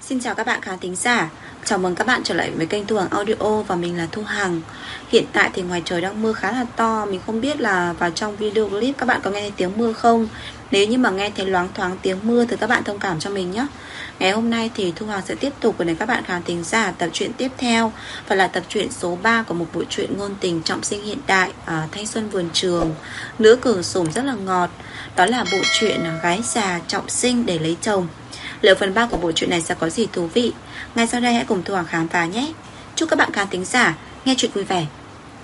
Xin chào các bạn khán thính giả. Chào mừng các bạn trở lại với kênh Thu Hằng Audio và mình là Thu Hằng. Hiện tại thì ngoài trời đang mưa khá là to. Mình không biết là vào trong video clip các bạn có nghe thấy tiếng mưa không. Nếu như mà nghe thấy loáng thoáng tiếng mưa thì các bạn thông cảm cho mình nhé. Ngày hôm nay thì Thu Hằng sẽ tiếp tục với các bạn khán thính giả tập truyện tiếp theo, và là tập truyện số 3 của một bộ truyện ngôn tình trọng sinh hiện đại, thanh xuân vườn trường, nữ cường sủng rất là ngọt. Đó là bộ truyện gái già trọng sinh để lấy chồng. Liệu phần 3 của bộ truyện này sẽ có gì thú vị? Ngay sau đây hãy cùng Thu Hằng khám phá nhé. Chúc các bạn khán thính giả nghe chuyện vui vẻ.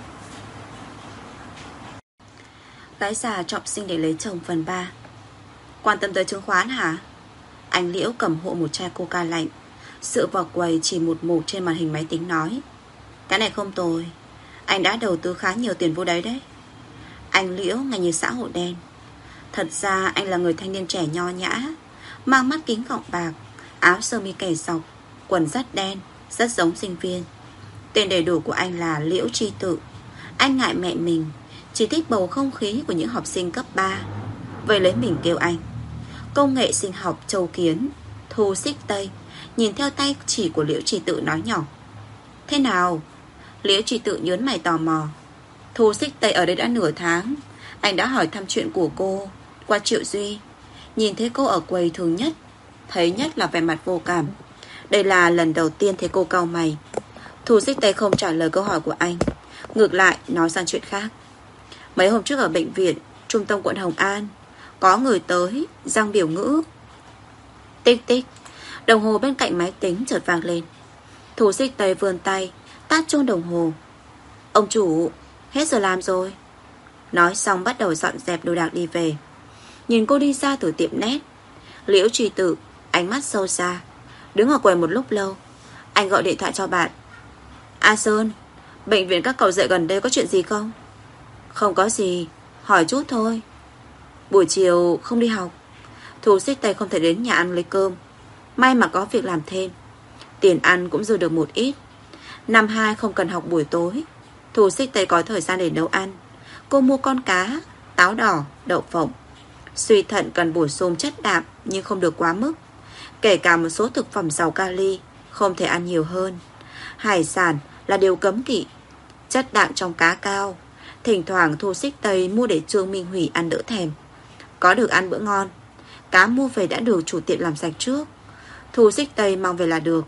Gái già trọng sinh để lấy chồng phần 3. Quan tâm tới chứng khoán hả? Anh Liễu cầm hộ một chai coca lạnh, dựa vào quầy chỉ một mục trên màn hình máy tính nói: cái này không tồi, anh đã đầu tư khá nhiều tiền vô đấy đấy. Anh Liễu ngành như xã hội đen. Thật ra anh là người thanh niên trẻ nho nhã, mang mắt kính gọng bạc, áo sơ mi cày sọc, quần rắt đen, rất giống sinh viên. Tên đầy đủ của anh là Liễu Tri Tự. Anh ngại mẹ mình, chỉ thích bầu không khí của những học sinh cấp 3. Vậy lấy mình kêu anh. Công nghệ sinh học Châu Kiến, Thu Xích Tây nhìn theo tay chỉ của Liễu Tri Tự nói nhỏ: thế nào? Liễu Tri Tự nhớn mày tò mò. Thu Xích Tây ở đây đã nửa tháng. Anh đã hỏi thăm chuyện của cô qua Triệu Duy. Nhìn thấy cô ở quầy thường nhất, thấy nhất là vẻ mặt vô cảm. Đây là lần đầu tiên thấy cô cau mày. Thu Xích Tây không trả lời câu hỏi của anh, ngược lại nói sang chuyện khác. Mấy hôm trước ở bệnh viện trung tâm quận Hồng An, có người tới giăng biểu ngữ. Tích tích. Đồng hồ bên cạnh máy tính chợt vang lên. Thu Xích Tây vươn tay tát chuông đồng hồ. Ông chủ, hết giờ làm rồi. Nói xong bắt đầu dọn dẹp đồ đạc đi về. Nhìn cô đi ra từ tiệm nét, Liễu Tri Tự ánh mắt sâu xa, đứng ở quầy một lúc lâu. Anh gọi điện thoại cho bạn. A Sơn, bệnh viện các cậu dạy gần đây có chuyện gì không? Không có gì, hỏi chút thôi. Buổi chiều không đi học. Thu Xích Tây không thể đến nhà ăn lấy cơm. May mà có việc làm thêm, tiền ăn cũng dư được một ít. Năm 2 không cần học buổi tối, Thu Xích Tây có thời gian để nấu ăn. Cô mua con cá, táo đỏ, đậu phộng. Suy thận cần bổ sung chất đạm nhưng không được quá mức. Kể cả một số thực phẩm giàu kali không thể ăn nhiều hơn. Hải sản là điều cấm kỵ, chất đạm trong cá cao. Thỉnh thoảng Thu Xích Tây mua để Trương Minh Hủy ăn đỡ thèm. Có được ăn bữa ngon, cá mua về đã được chủ tiệm làm sạch trước. Thu Xích Tây mang về là được.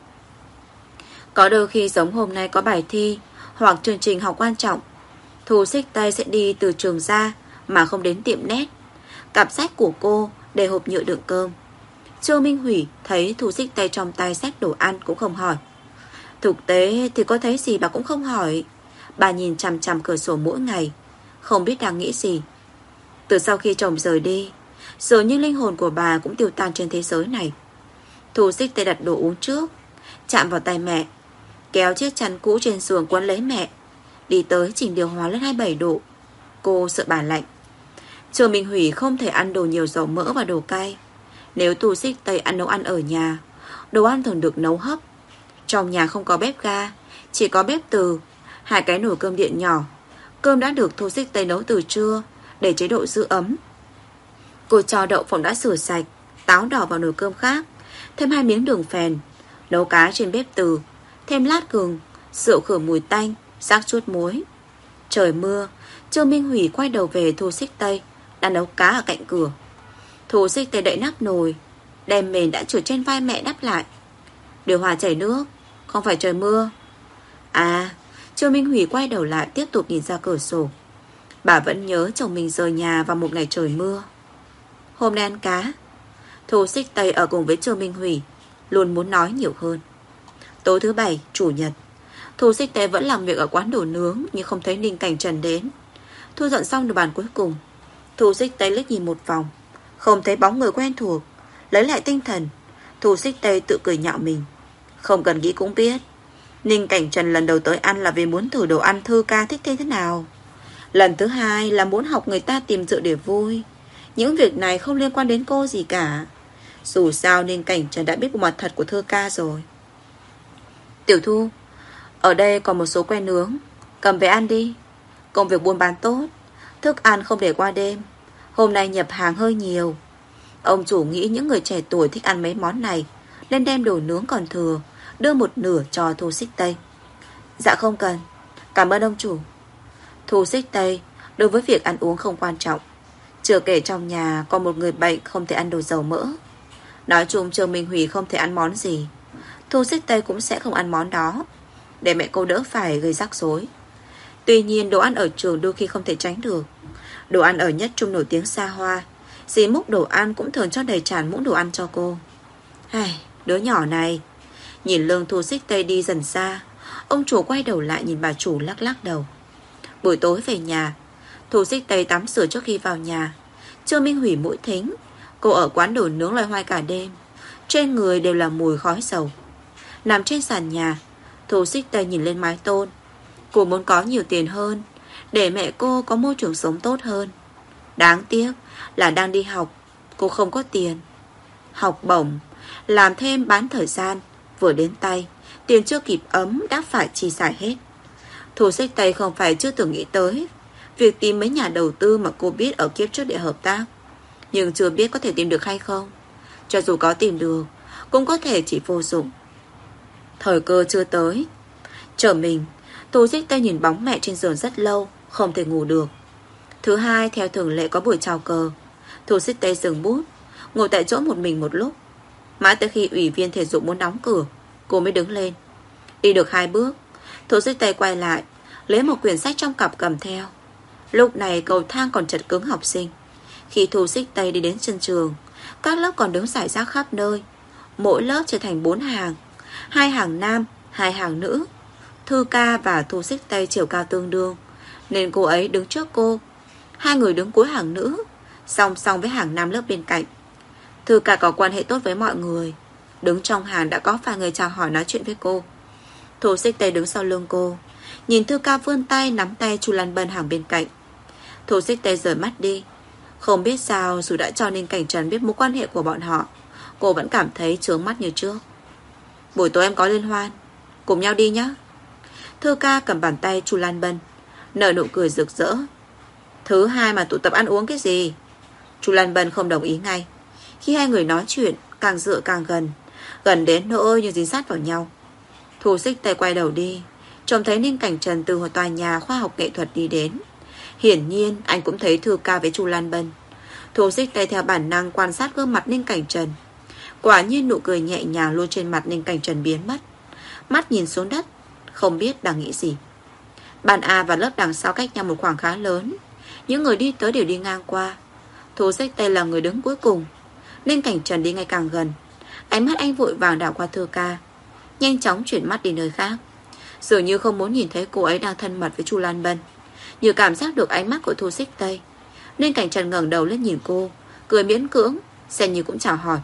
Có đôi khi giống hôm nay có bài thi hoặc chương trình học quan trọng, Thu Xích Tây sẽ đi từ trường ra mà không đến tiệm nét. Cặp sách của cô để hộp nhựa đựng cơm. Trương Minh Hủy thấy Thu Xích Tây trong tay xách đồ ăn cũng không hỏi. Thực tế thì có thấy gì bà cũng không hỏi. Bà nhìn chằm chằm cửa sổ mỗi ngày, không biết đang nghĩ gì. Từ sau khi chồng rời đi, dường như linh hồn của bà cũng tiêu tan trên thế giới này. Thu Xích Tây đặt đồ uống trước, chạm vào tay mẹ, kéo chiếc chăn cũ trên giường quấn lấy mẹ, đi tới chỉnh điều hòa lên 27 độ. Cô sợ bà lạnh. Trương Minh Hủy không thể ăn đồ nhiều dầu mỡ và đồ cay. Nếu Thu Xích Tây ăn nấu ăn ở nhà, đồ ăn thường được nấu hấp. Trong nhà không có bếp ga, chỉ có bếp từ, 2 cái nồi cơm điện nhỏ. Cơm đã được Thu Xích Tây nấu từ trưa để chế độ giữ ấm. Cô cho đậu phộng đã rửa sạch, táo đỏ vào nồi cơm khác, thêm 2 miếng đường phèn, nấu cá trên bếp từ, thêm lát gừng, rượu khử mùi tanh, rắc chút muối. Trời mưa, Trương Minh Hủy quay đầu về Thu Xích Tây đang nấu cá ở cạnh cửa. Thu Xích Tây đậy nắp nồi, đem mền đã trượt trên vai mẹ đắp lại. Điều hòa chảy nước, không phải trời mưa. À, Trương Minh Hủy quay đầu lại tiếp tục nhìn ra cửa sổ. Bà vẫn nhớ chồng mình rời nhà vào một ngày trời mưa. Hôm nay ăn cá. Thu Xích Tây ở cùng với Trương Minh Hủy luôn muốn nói nhiều hơn. Tối thứ Bảy, Chủ nhật, Thu Xích Tây vẫn làm việc ở quán đồ nướng, nhưng không thấy Ninh Cảnh Trần đến. Thu dọn xong đồ bàn cuối cùng, Thu Xích Tây liếc nhìn một vòng, không thấy bóng người quen thuộc. Lấy lại tinh thần, Thu Xích Tây tự cười nhạo mình. Không cần nghĩ cũng biết, Ninh Cảnh Trần lần đầu tới ăn là vì muốn thử đồ ăn Thư ca thích thế nào. Lần thứ 2 là muốn học người ta tìm rượu để vui. Những việc này không liên quan đến cô gì cả. Dù sao Ninh Cảnh Trần đã biết bộ mặt thật của Thư ca rồi. Tiểu Thu, ở đây còn một số que nướng, cầm về ăn đi. Công việc buôn bán tốt, thức ăn không để qua đêm. Hôm nay nhập hàng hơi nhiều. Ông chủ nghĩ những người trẻ tuổi thích ăn mấy món này nên đem đồ nướng còn thừa đưa một nửa cho Thu Xích Tây. Dạ không cần, cảm ơn ông chủ. Thu Xích Tây đối với việc ăn uống không quan trọng, chưa kể trong nhà có một người bệnh không thể ăn đồ dầu mỡ. Nói chung Trương Minh Hủy không thể ăn món gì, Thu Xích Tây cũng sẽ không ăn món đó, để mẹ cô đỡ phải gây rắc rối. Tuy nhiên đồ ăn ở trường đôi khi không thể tránh được. Đồ ăn ở Nhất Trung nổi tiếng xa hoa, dì múc đồ ăn cũng thường cho đầy tràn muỗng đồ ăn cho cô. Đứa nhỏ này. Nhìn lưng Thu Xích Tây đi dần xa, ông chủ quay đầu lại nhìn bà chủ lắc lắc đầu. Buổi tối về nhà, Thu Xích Tây tắm rửa trước khi vào nhà. Trương Minh Hủy mũi thính, cô ở quán đồ nướng loài hoài cả đêm, trên người đều là mùi khói dầu. Nằm trên sàn nhà, Thu Xích Tây nhìn lên mái tôn. Cô muốn có nhiều tiền hơn, để mẹ cô có môi trường sống tốt hơn. Đáng tiếc là đang đi học, cô không có tiền. Học bổng, làm thêm bán thời gian, vừa đến tay, tiền chưa kịp ấm đã phải chi xài hết. Thu Xích Tây không phải chưa từng nghĩ tới việc tìm mấy nhà đầu tư mà cô biết ở kiếp trước để hợp tác, nhưng chưa biết có thể tìm được hay không. Cho dù có tìm được, cũng có thể chỉ vô dụng. Thời cơ chưa tới. Trở mình, Thu Xích Tây nhìn bóng mẹ trên giường rất lâu, không thể ngủ được. Thứ hai theo thường lệ có buổi chào cờ. Thu Xích Tây dừng bút, ngồi tại chỗ một mình một lúc. Mãi tới khi ủy viên thể dục muốn đóng cửa, cô mới đứng lên. Đi được 2 bước, Thu Xích Tây quay lại, lấy một quyển sách trong cặp cầm theo. Lúc này cầu thang còn chật cứng học sinh. Khi Thu Xích Tây đi đến sân trường, các lớp còn đứng rải rác khắp nơi. Mỗi lớp trở thành 4 hàng, 2 hàng nam, 2 hàng nữ. Thư ca và Thu Xích Tây chiều cao tương đương, nên cô ấy đứng trước cô. 2 người đứng cuối hàng nữ, song song với hàng nam lớp bên cạnh. Thư ca có quan hệ tốt với mọi người, đứng trong hàng đã có vài người chào hỏi nói chuyện với cô. Thu Xích Tây đứng sau lưng cô, nhìn Thư ca vươn tay nắm tay Chu Lan Bân hàng bên cạnh. Thu Xích Tây rời mắt đi. Không biết sao dù đã cho Ninh Cảnh Trần biết mối quan hệ của bọn họ, cô vẫn cảm thấy chướng mắt như trước. Buổi tối em có liên hoan, cùng nhau đi nhé. Thư ca cầm bàn tay Chu Lan Bân, nở nụ cười rực rỡ. Thứ hai mà tụ tập ăn uống cái gì? Chu Lan Bân không đồng ý ngay. Khi hai người nói chuyện, càng dựa càng gần, gần đến nỗi như dính sát vào nhau. Thu Xích Tây quay đầu đi, trông thấy Ninh Cảnh Trần từ tòa nhà khoa học nghệ thuật đi đến. Hiển nhiên anh cũng thấy Thư ca với Chu Lan Bân. Thu Xích Tây theo bản năng quan sát gương mặt Ninh Cảnh Trần. Quả nhiên nụ cười nhẹ nhàng luôn trên mặt Ninh Cảnh Trần biến mất. Mắt nhìn xuống đất, không biết đang nghĩ gì. Bàn A và lớp đằng sau cách nhau một khoảng khá lớn. Những người đi tới đều đi ngang qua. Thu Xích Tây là người đứng cuối cùng. Ninh Cảnh Trần đi ngày càng gần. Ánh mắt anh vội vàng đảo qua Thư ca, nhanh chóng chuyển mắt đi nơi khác, dường như không muốn nhìn thấy cô ấy đang thân mật với Chu Lan Bân. Như cảm giác được ánh mắt của Thu Xích Tây, Ninh Cảnh Trần ngẩng đầu lên nhìn cô, cười miễn cưỡng, xem như cũng chào hỏi.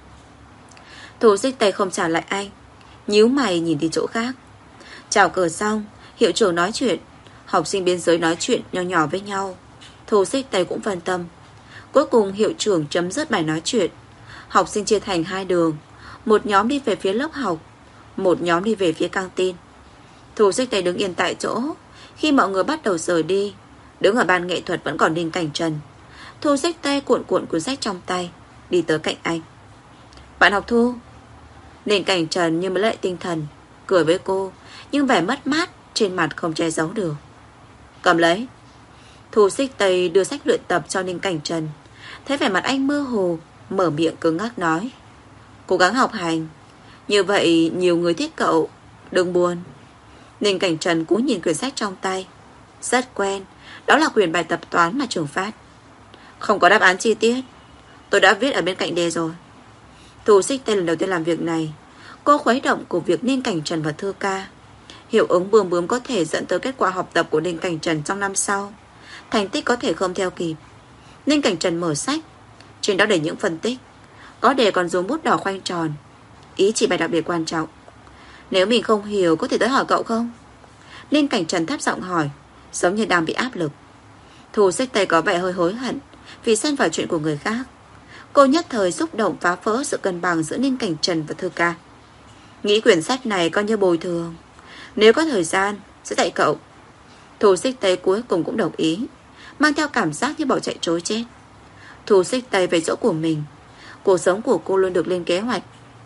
Thu Xích Tây không trả lại anh, nhíu mày nhìn đi chỗ khác. Chào cờ xong, hiệu trưởng nói chuyện, học sinh biên giới nói chuyện nhỏ nhỏ với nhau. Thu Xích Tây cũng phân tâm. Cuối cùng hiệu trưởng chấm dứt bài nói chuyện. Học sinh chia thành 2 đường, một nhóm đi về phía lớp học, một nhóm đi về phía căng tin. Thu Xích Tây đứng yên tại chỗ. Khi mọi người bắt đầu rời đi, đứng ở ban nghệ thuật vẫn còn Ninh Cảnh Trần. Thu Xích Tây cuộn cuộn cuốn sách trong tay, đi tới cạnh anh. Bạn học Thu. Ninh Cảnh Trần như mới lại tinh thần, cười với cô, nhưng vẻ mất mát trên mặt không che giấu được. Cầm lấy. Thu Xích Tây đưa sách luyện tập cho Ninh Cảnh Trần. Thấy vẻ mặt anh mơ hồ, mở miệng cứng ngắc nói: cố gắng học hành, như vậy nhiều người thích cậu, đừng buồn. Ninh Cảnh Trần cúi nhìn quyển sách trong tay. Rất quen, đó là quyển bài tập toán mà trường phát. Không có đáp án chi tiết, tôi đã viết ở bên cạnh đề rồi. Thu Xích Tây lần đầu tiên làm việc này. Cô khuấy động của việc Ninh Cảnh Trần và Thư ca. Hiệu ứng bướm bướm có thể dẫn tới kết quả học tập của Ninh Cảnh Trần trong năm sau. Thành tích có thể không theo kịp. Ninh Cảnh Trần mở sách, trên đó đầy những phân tích. Có đề còn dùng bút đỏ khoanh tròn, ý chỉ bài đặc biệt quan trọng. Nếu mình không hiểu có thể tới hỏi cậu không? Ninh Cảnh Trần thấp giọng hỏi, giống như đang bị áp lực. Thu Xích Tây có vẻ hơi hối hận vì xen vào chuyện của người khác. Cô nhất thời xúc động phá vỡ sự cân bằng giữa Ninh Cảnh Trần và Thư ca. Nghĩ quyển sách này coi như bồi thường, nếu có thời gian sẽ dạy cậu. Thu Xích Tây cuối cùng cũng đồng ý, mang theo cảm giác như bỏ chạy trối chết. Thu Xích Tây về chỗ của mình. Cuộc sống của cô luôn được lên kế hoạch.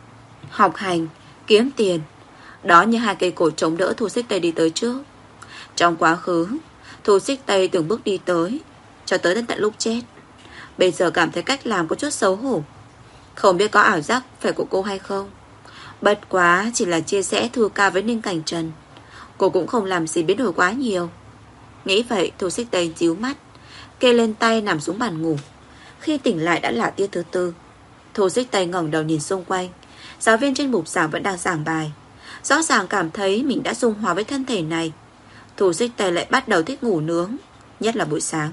học hành, kiếm tiền. Đó như hai cây cột chống đỡ Thu Xích Tây đi tới trước. Trong quá khứ, Thu Xích Tây từng bước đi tới, cho tới đến tận lúc chết. Bây giờ cảm thấy cách làm có chút xấu hổ. Không biết có ảo giác phải của cô hay không. Bất quá chỉ là chia sẻ Thư Ca với Ninh Cảnh Trần. Cô cũng không làm gì biến đổi quá nhiều. Nghĩ vậy Thu Xích Tây díu mắt, kê lên tay nằm xuống bàn ngủ. Khi tỉnh lại đã là tia thứ tư. Thu Xích Tây ngẩng đầu nhìn xung quanh. Giáo viên trên bục giảng vẫn đang giảng bài. Rõ ràng cảm thấy mình đã dung hòa với thân thể này. Thu Xích Tây lại bắt đầu thích ngủ nướng, nhất là buổi sáng.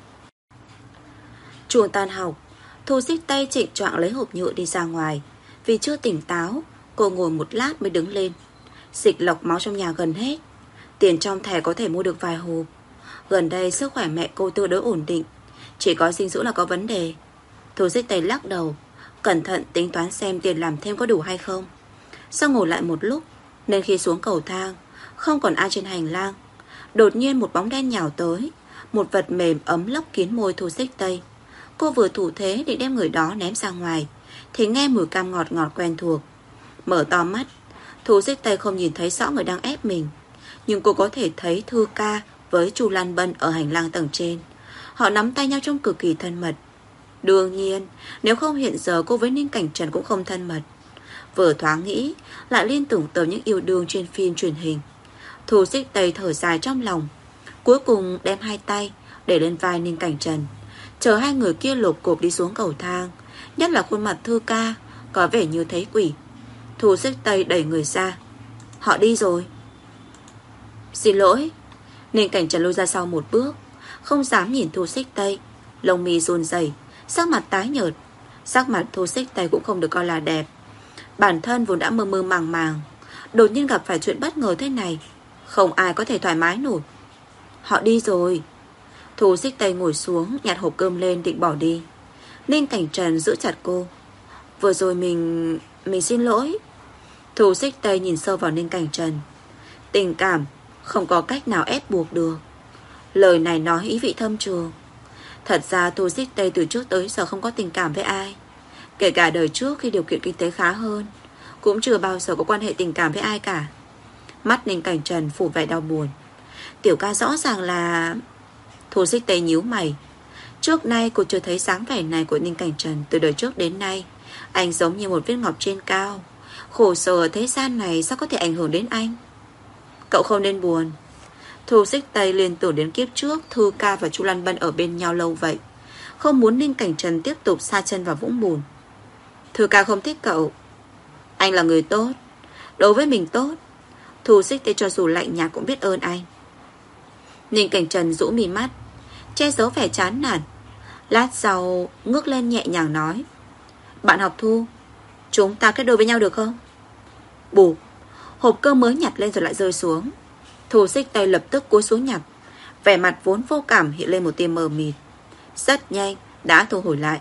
Chuông tan học, Thu Xích Tây trịnh choạng lấy hộp nhựa đi ra ngoài. Vì chưa tỉnh táo, cô ngồi một lát mới đứng lên. Xịt lọc máu trong nhà gần hết. Tiền trong thẻ có thể mua được vài hộp. Gần đây sức khỏe mẹ cô tương đối ổn định, chỉ có dinh dưỡng là có vấn đề. Thu Xích Tây lắc đầu, cẩn thận tính toán xem tiền làm thêm có đủ hay không. Sau ngồi lại một lúc, nên khi xuống cầu thang, không còn ai trên hành lang. Đột nhiên một bóng đen nhào tới. Một vật mềm ấm lấp kín môi Thu Xích Tây. Cô vừa thủ thế định đem người đó ném ra ngoài, thì nghe mùi cam ngọt ngọt quen thuộc. Mở to mắt, Thu Xích Tây không nhìn thấy rõ người đang ép mình, nhưng cô có thể thấy Thư Ca với Chu Lan Bân ở hành lang tầng trên. Họ nắm tay nhau trông cực kỳ thân mật. Đương nhiên, nếu không hiện giờ cô với Ninh Cảnh Trần cũng không thân mật. Vừa thoáng nghĩ, lại liên tưởng tới những yêu đương trên phim truyền hình. Thu Xích Tây thở dài trong lòng, cuối cùng đem hai tay để lên vai Ninh Cảnh Trần, chờ hai người kia lộp cộp đi xuống cầu thang. Nhất là khuôn mặt Thư Ca có vẻ như thấy quỷ. Thu Xích Tây đẩy người ra. Họ đi rồi. Xin lỗi. Ninh Cảnh Trần lùi ra sau một bước, không dám nhìn Thu Xích Tây. Lông mi run rẩy, sắc mặt tái nhợt. Sắc mặt Thu Xích Tây cũng không được coi là đẹp. Bản thân vốn đã mơ mơ màng màng, đột nhiên gặp phải chuyện bất ngờ thế này, không ai có thể thoải mái nổi. Họ đi rồi. Thu Xích Tây ngồi xuống, nhặt hộp cơm lên định bỏ đi. Ninh Cảnh Trần giữ chặt cô. Vừa rồi mình xin lỗi. Thu Xích Tây nhìn sâu vào Ninh Cảnh Trần. Tình cảm không có cách nào ép buộc được. Lời này nói ý vị thâm trường. Thật ra Thu Xích Tây từ trước tới giờ không có tình cảm với ai. Kể cả đời trước khi điều kiện kinh tế khá hơn, cũng chưa bao giờ có quan hệ tình cảm với ai cả. Mắt Ninh Cảnh Trần phủ vẻ đau buồn. Tiểu ca rõ ràng là... Thu Xích Tây nhíu mày. Trước nay cô chưa thấy dáng vẻ này của Ninh Cảnh Trần. Từ đời trước đến nay, anh giống như một viên ngọc trên cao. Khổ sở ở thế gian này sao có thể ảnh hưởng đến anh? Cậu không nên buồn. Thu Xích Tây liên tưởng đến kiếp trước Thư Ca và Chu Lan Bân ở bên nhau lâu vậy, không muốn Ninh Cảnh Trần tiếp tục sa chân vào vũng bùn. Thư Ca không thích cậu. Anh là người tốt, đối với mình tốt. Thu Xích Tây cho dù lạnh nhạt cũng biết ơn anh. Ninh Cảnh Trần rũ mí mắt, che giấu vẻ chán nản. Lát sau ngước lên nhẹ nhàng nói: Bạn học Thu, chúng ta kết đôi với nhau được không? Bụp, hộp cơm mới nhặt lên rồi lại rơi xuống. Thu Xích Tây lập tức cúi xuống nhặt. Vẻ mặt vốn vô cảm hiện lên một tia mờ mịt, rất nhanh đã thu hồi lại.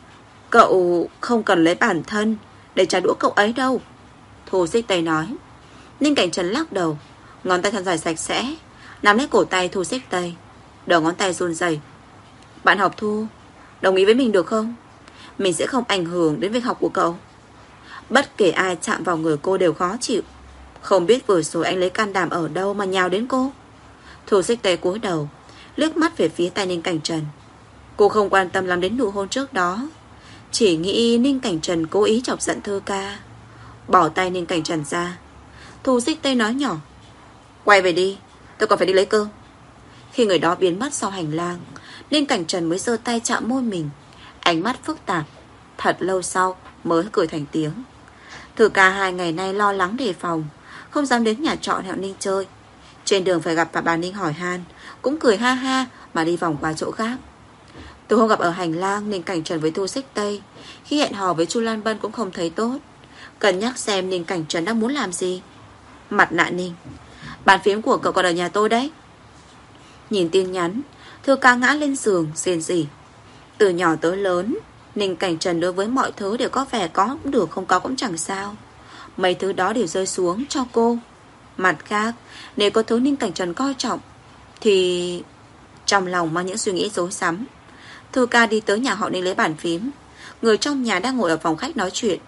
Cậu không cần lấy bản thân để trả đũa cậu ấy đâu, Thu Xích Tây nói. Ninh Cảnh Trần lắc đầu, ngón tay thon dài sạch sẽ nắm lấy cổ tay Thu Xích Tây, đầu ngón tay run rẩy. Bạn học Thu, đồng ý với mình được không? Mình sẽ không ảnh hưởng đến việc học của cậu. Bất kể ai chạm vào người cô đều khó chịu. Không biết vừa rồi anh lấy can đảm ở đâu mà nhào đến cô. Thu Xích Tây cúi đầu, liếc mắt về phía tay Ninh Cảnh Trần. Cô không quan tâm lắm đến nụ hôn trước đó, chỉ nghĩ Ninh Cảnh Trần cố ý chọc giận Thư Ca. Bỏ tay Ninh Cảnh Trần ra, Thu Xích Tây nói nhỏ: Quay về đi, tôi còn phải đi lấy cơm. Khi người đó biến mất sau hành lang, Ninh Cảnh Trần mới giơ tay chạm môi mình, ánh mắt phức tạp. Thật lâu sau mới cười thành tiếng. Thư Ca 2 ngày nay lo lắng đề phòng, không dám đến nhà trọ hẹn Ninh chơi. Trên đường phải gặp bà Ninh hỏi han, cũng cười ha ha mà đi vòng qua chỗ khác. Từ hôm gặp ở hành lang, Ninh Cảnh Trần với Thu Xích Tây khi hẹn hò với Chu Lan Bân cũng không thấy tốt. Cân nhắc xem Ninh Cảnh Trần đang muốn làm gì. Mặt nạ Ninh, bàn phím của cậu còn ở nhà tôi đấy. Nhìn tin nhắn, Thư Ca ngã lên giường rên rỉ. Từ nhỏ tới lớn, Ninh Cảnh Trần đối với mọi thứ đều có vẻ có cũng được, không có cũng chẳng sao. Mấy thứ đó đều rơi xuống cho cô. Mặt khác, nếu có thứ Ninh Cảnh Trần coi trọng thì trong lòng mang những suy nghĩ rối rắm. Thư Ca đi tới nhà họ Ninh lấy bàn phím. Người trong nhà đang ngồi ở phòng khách nói chuyện.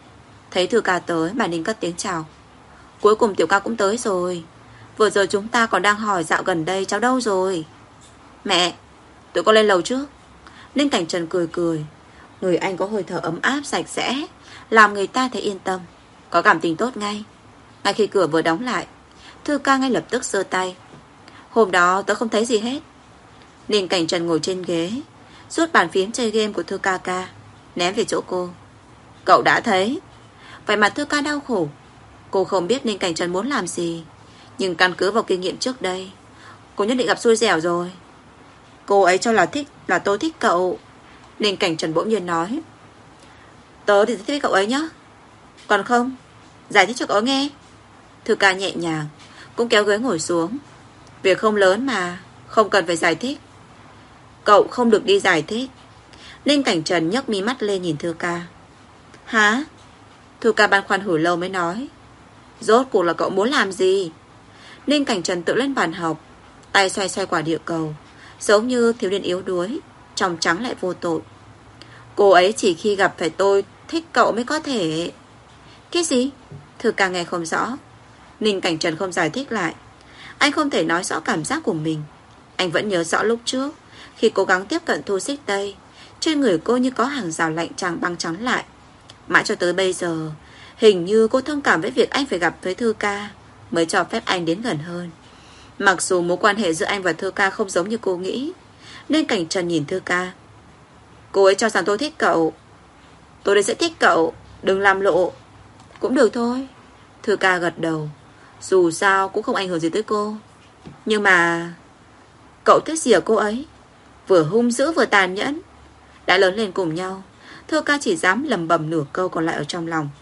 Thấy Thư ca tới, bà Ninh cất tiếng chào. Cuối cùng Tiểu ca cũng tới rồi. Vừa rồi chúng ta còn đang hỏi dạo gần đây cháu đâu rồi. Mẹ, tụi con lên lầu trước. Ninh Cảnh Trần cười cười. Người anh có hơi thở ấm áp sạch sẽ, làm người ta thấy yên tâm, có cảm tình tốt ngay. Ngay khi cửa vừa đóng lại, Thư ca ngay lập tức giơ tay. Hôm đó tớ không thấy gì hết. Ninh Cảnh Trần ngồi trên ghế, rút bàn phím chơi game của Thư ca ca, ném về chỗ cô. Cậu đã thấy. Vậy mà Thư ca đau khổ. Cô không biết Ninh Cảnh Trần muốn làm gì, nhưng căn cứ vào kinh nghiệm trước đây, cô nhất định gặp xui xẻo rồi. Cô ấy cho là tôi thích cậu. Ninh Cảnh Trần bỗng nhiên nói. Tớ thì thích với cậu ấy nhá. Còn không, giải thích cho cậu nghe. Thư ca nhẹ nhàng, cũng kéo ghế ngồi xuống. Việc không lớn mà, không cần phải giải thích. Cậu không được đi giải thích. Ninh Cảnh Trần nhấc mí mắt lên nhìn Thư ca. Hả? Thư ca băn khoăn hồi lâu mới nói. Rốt cuộc là cậu muốn làm gì? Ninh Cảnh Trần tự lên bàn học, tay xoay xoay quả địa cầu, giống như thiếu niên yếu đuối, trong trắng lại vô tội. Cô ấy chỉ khi gặp phải tôi thích cậu mới có thể. Cái gì? Thư ca nghe không rõ. Ninh Cảnh Trần không giải thích lại. Anh không thể nói rõ cảm giác của mình. Anh vẫn nhớ rõ lúc trước, khi cố gắng tiếp cận Thu Xích Tây, trên người cô như có hàng rào lạnh chàng băng chắn lại. Mãi cho tới bây giờ, hình như cô thông cảm với việc anh phải gặp với Thư ca, mới cho phép anh đến gần hơn. Mặc dù mối quan hệ giữa anh và Thư ca không giống như cô nghĩ. Nên Cảnh Trần nhìn Thư ca. Cô ấy cho rằng tôi thích cậu. Tôi đây sẽ thích cậu, đừng làm lộ. Cũng được thôi. Thư ca gật đầu. Dù sao cũng không ảnh hưởng gì tới cô. Nhưng mà cậu thích gì ở cô ấy? Vừa hung dữ vừa tàn nhẫn. Đã lớn lên cùng nhau, Thư ca chỉ dám lầm bầm nửa câu còn lại ở trong lòng.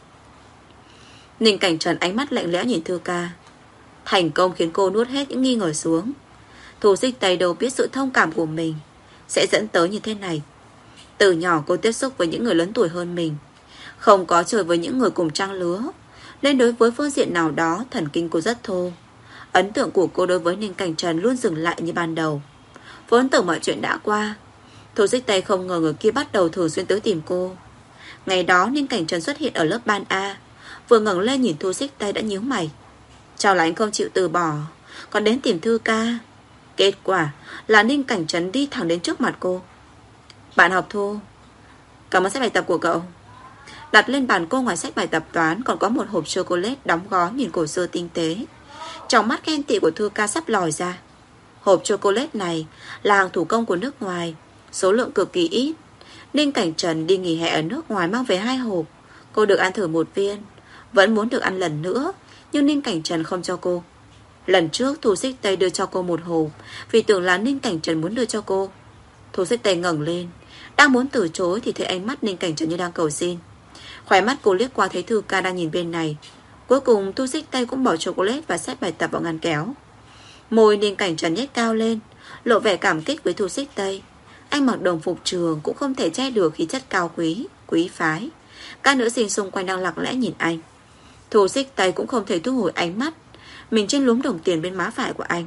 Ninh Cảnh Trần ánh mắt lạnh lẽo nhìn Thư ca. Thành công khiến cô nuốt hết những nghi ngờ xuống. Thu Xích Tây đâu biết sự thông cảm của mình sẽ dẫn tới như thế này. Từ nhỏ cô tiếp xúc với những người lớn tuổi hơn mình, không có chơi với những người cùng trang lứa, nên đối với phương diện nào đó thần kinh cô rất thô. Ấn tượng của cô đối với Ninh Cảnh Trần luôn dừng lại như ban đầu. Vốn tưởng mọi chuyện đã qua. Thu Xích Tây không ngờ người kia bắt đầu thường xuyên tới tìm cô. Ngày đó Ninh Cảnh Trần xuất hiện ở lớp ban A, vừa ngẩng lên nhìn Thu Xích Tây đã nhíu mày. Chào là anh không chịu từ bỏ, còn đến tìm Thư ca. Kết quả là Ninh Cảnh Trần đi thẳng đến trước mặt cô. Bạn học Thu, cảm ơn sách bài tập của cậu. Đặt lên bàn cô ngoài sách bài tập toán còn có một hộp chocolate đóng gói nhìn cổ xưa tinh tế. Trong mắt ghen tị của Thư ca sắp lòi ra. Hộp chocolate này là hàng thủ công của nước ngoài, số lượng cực kỳ ít. Ninh Cảnh Trần đi nghỉ hè ở nước ngoài mang về 2 hộp. Cô được ăn thử 1 viên, vẫn muốn được ăn lần nữa, nhưng Ninh Cảnh Trần không cho cô. Lần trước Thu Xích Tây đưa cho cô 1 hộp, vì tưởng là Ninh Cảnh Trần muốn đưa cho cô. Thu Xích Tây ngẩng lên, đang muốn từ chối thì thấy ánh mắt Ninh Cảnh Trần như đang cầu xin. Khóe mắt cô liếc qua thấy Thư ca đang nhìn bên này. Cuối cùng Thu Xích Tây cũng bỏ chocolate và sách bài tập vào ngăn kéo. Môi Ninh Cảnh Trần nhếch cao lên, lộ vẻ cảm kích với Thu Xích Tây. Anh mặc đồng phục trường cũng không thể che được khí chất cao quý, quý phái. Các nữ sinh xung quanh đang lặng lẽ nhìn anh. Thu Xích Tây cũng không thể thu hồi ánh mắt. Mình trên lúm đồng tiền bên má phải của anh.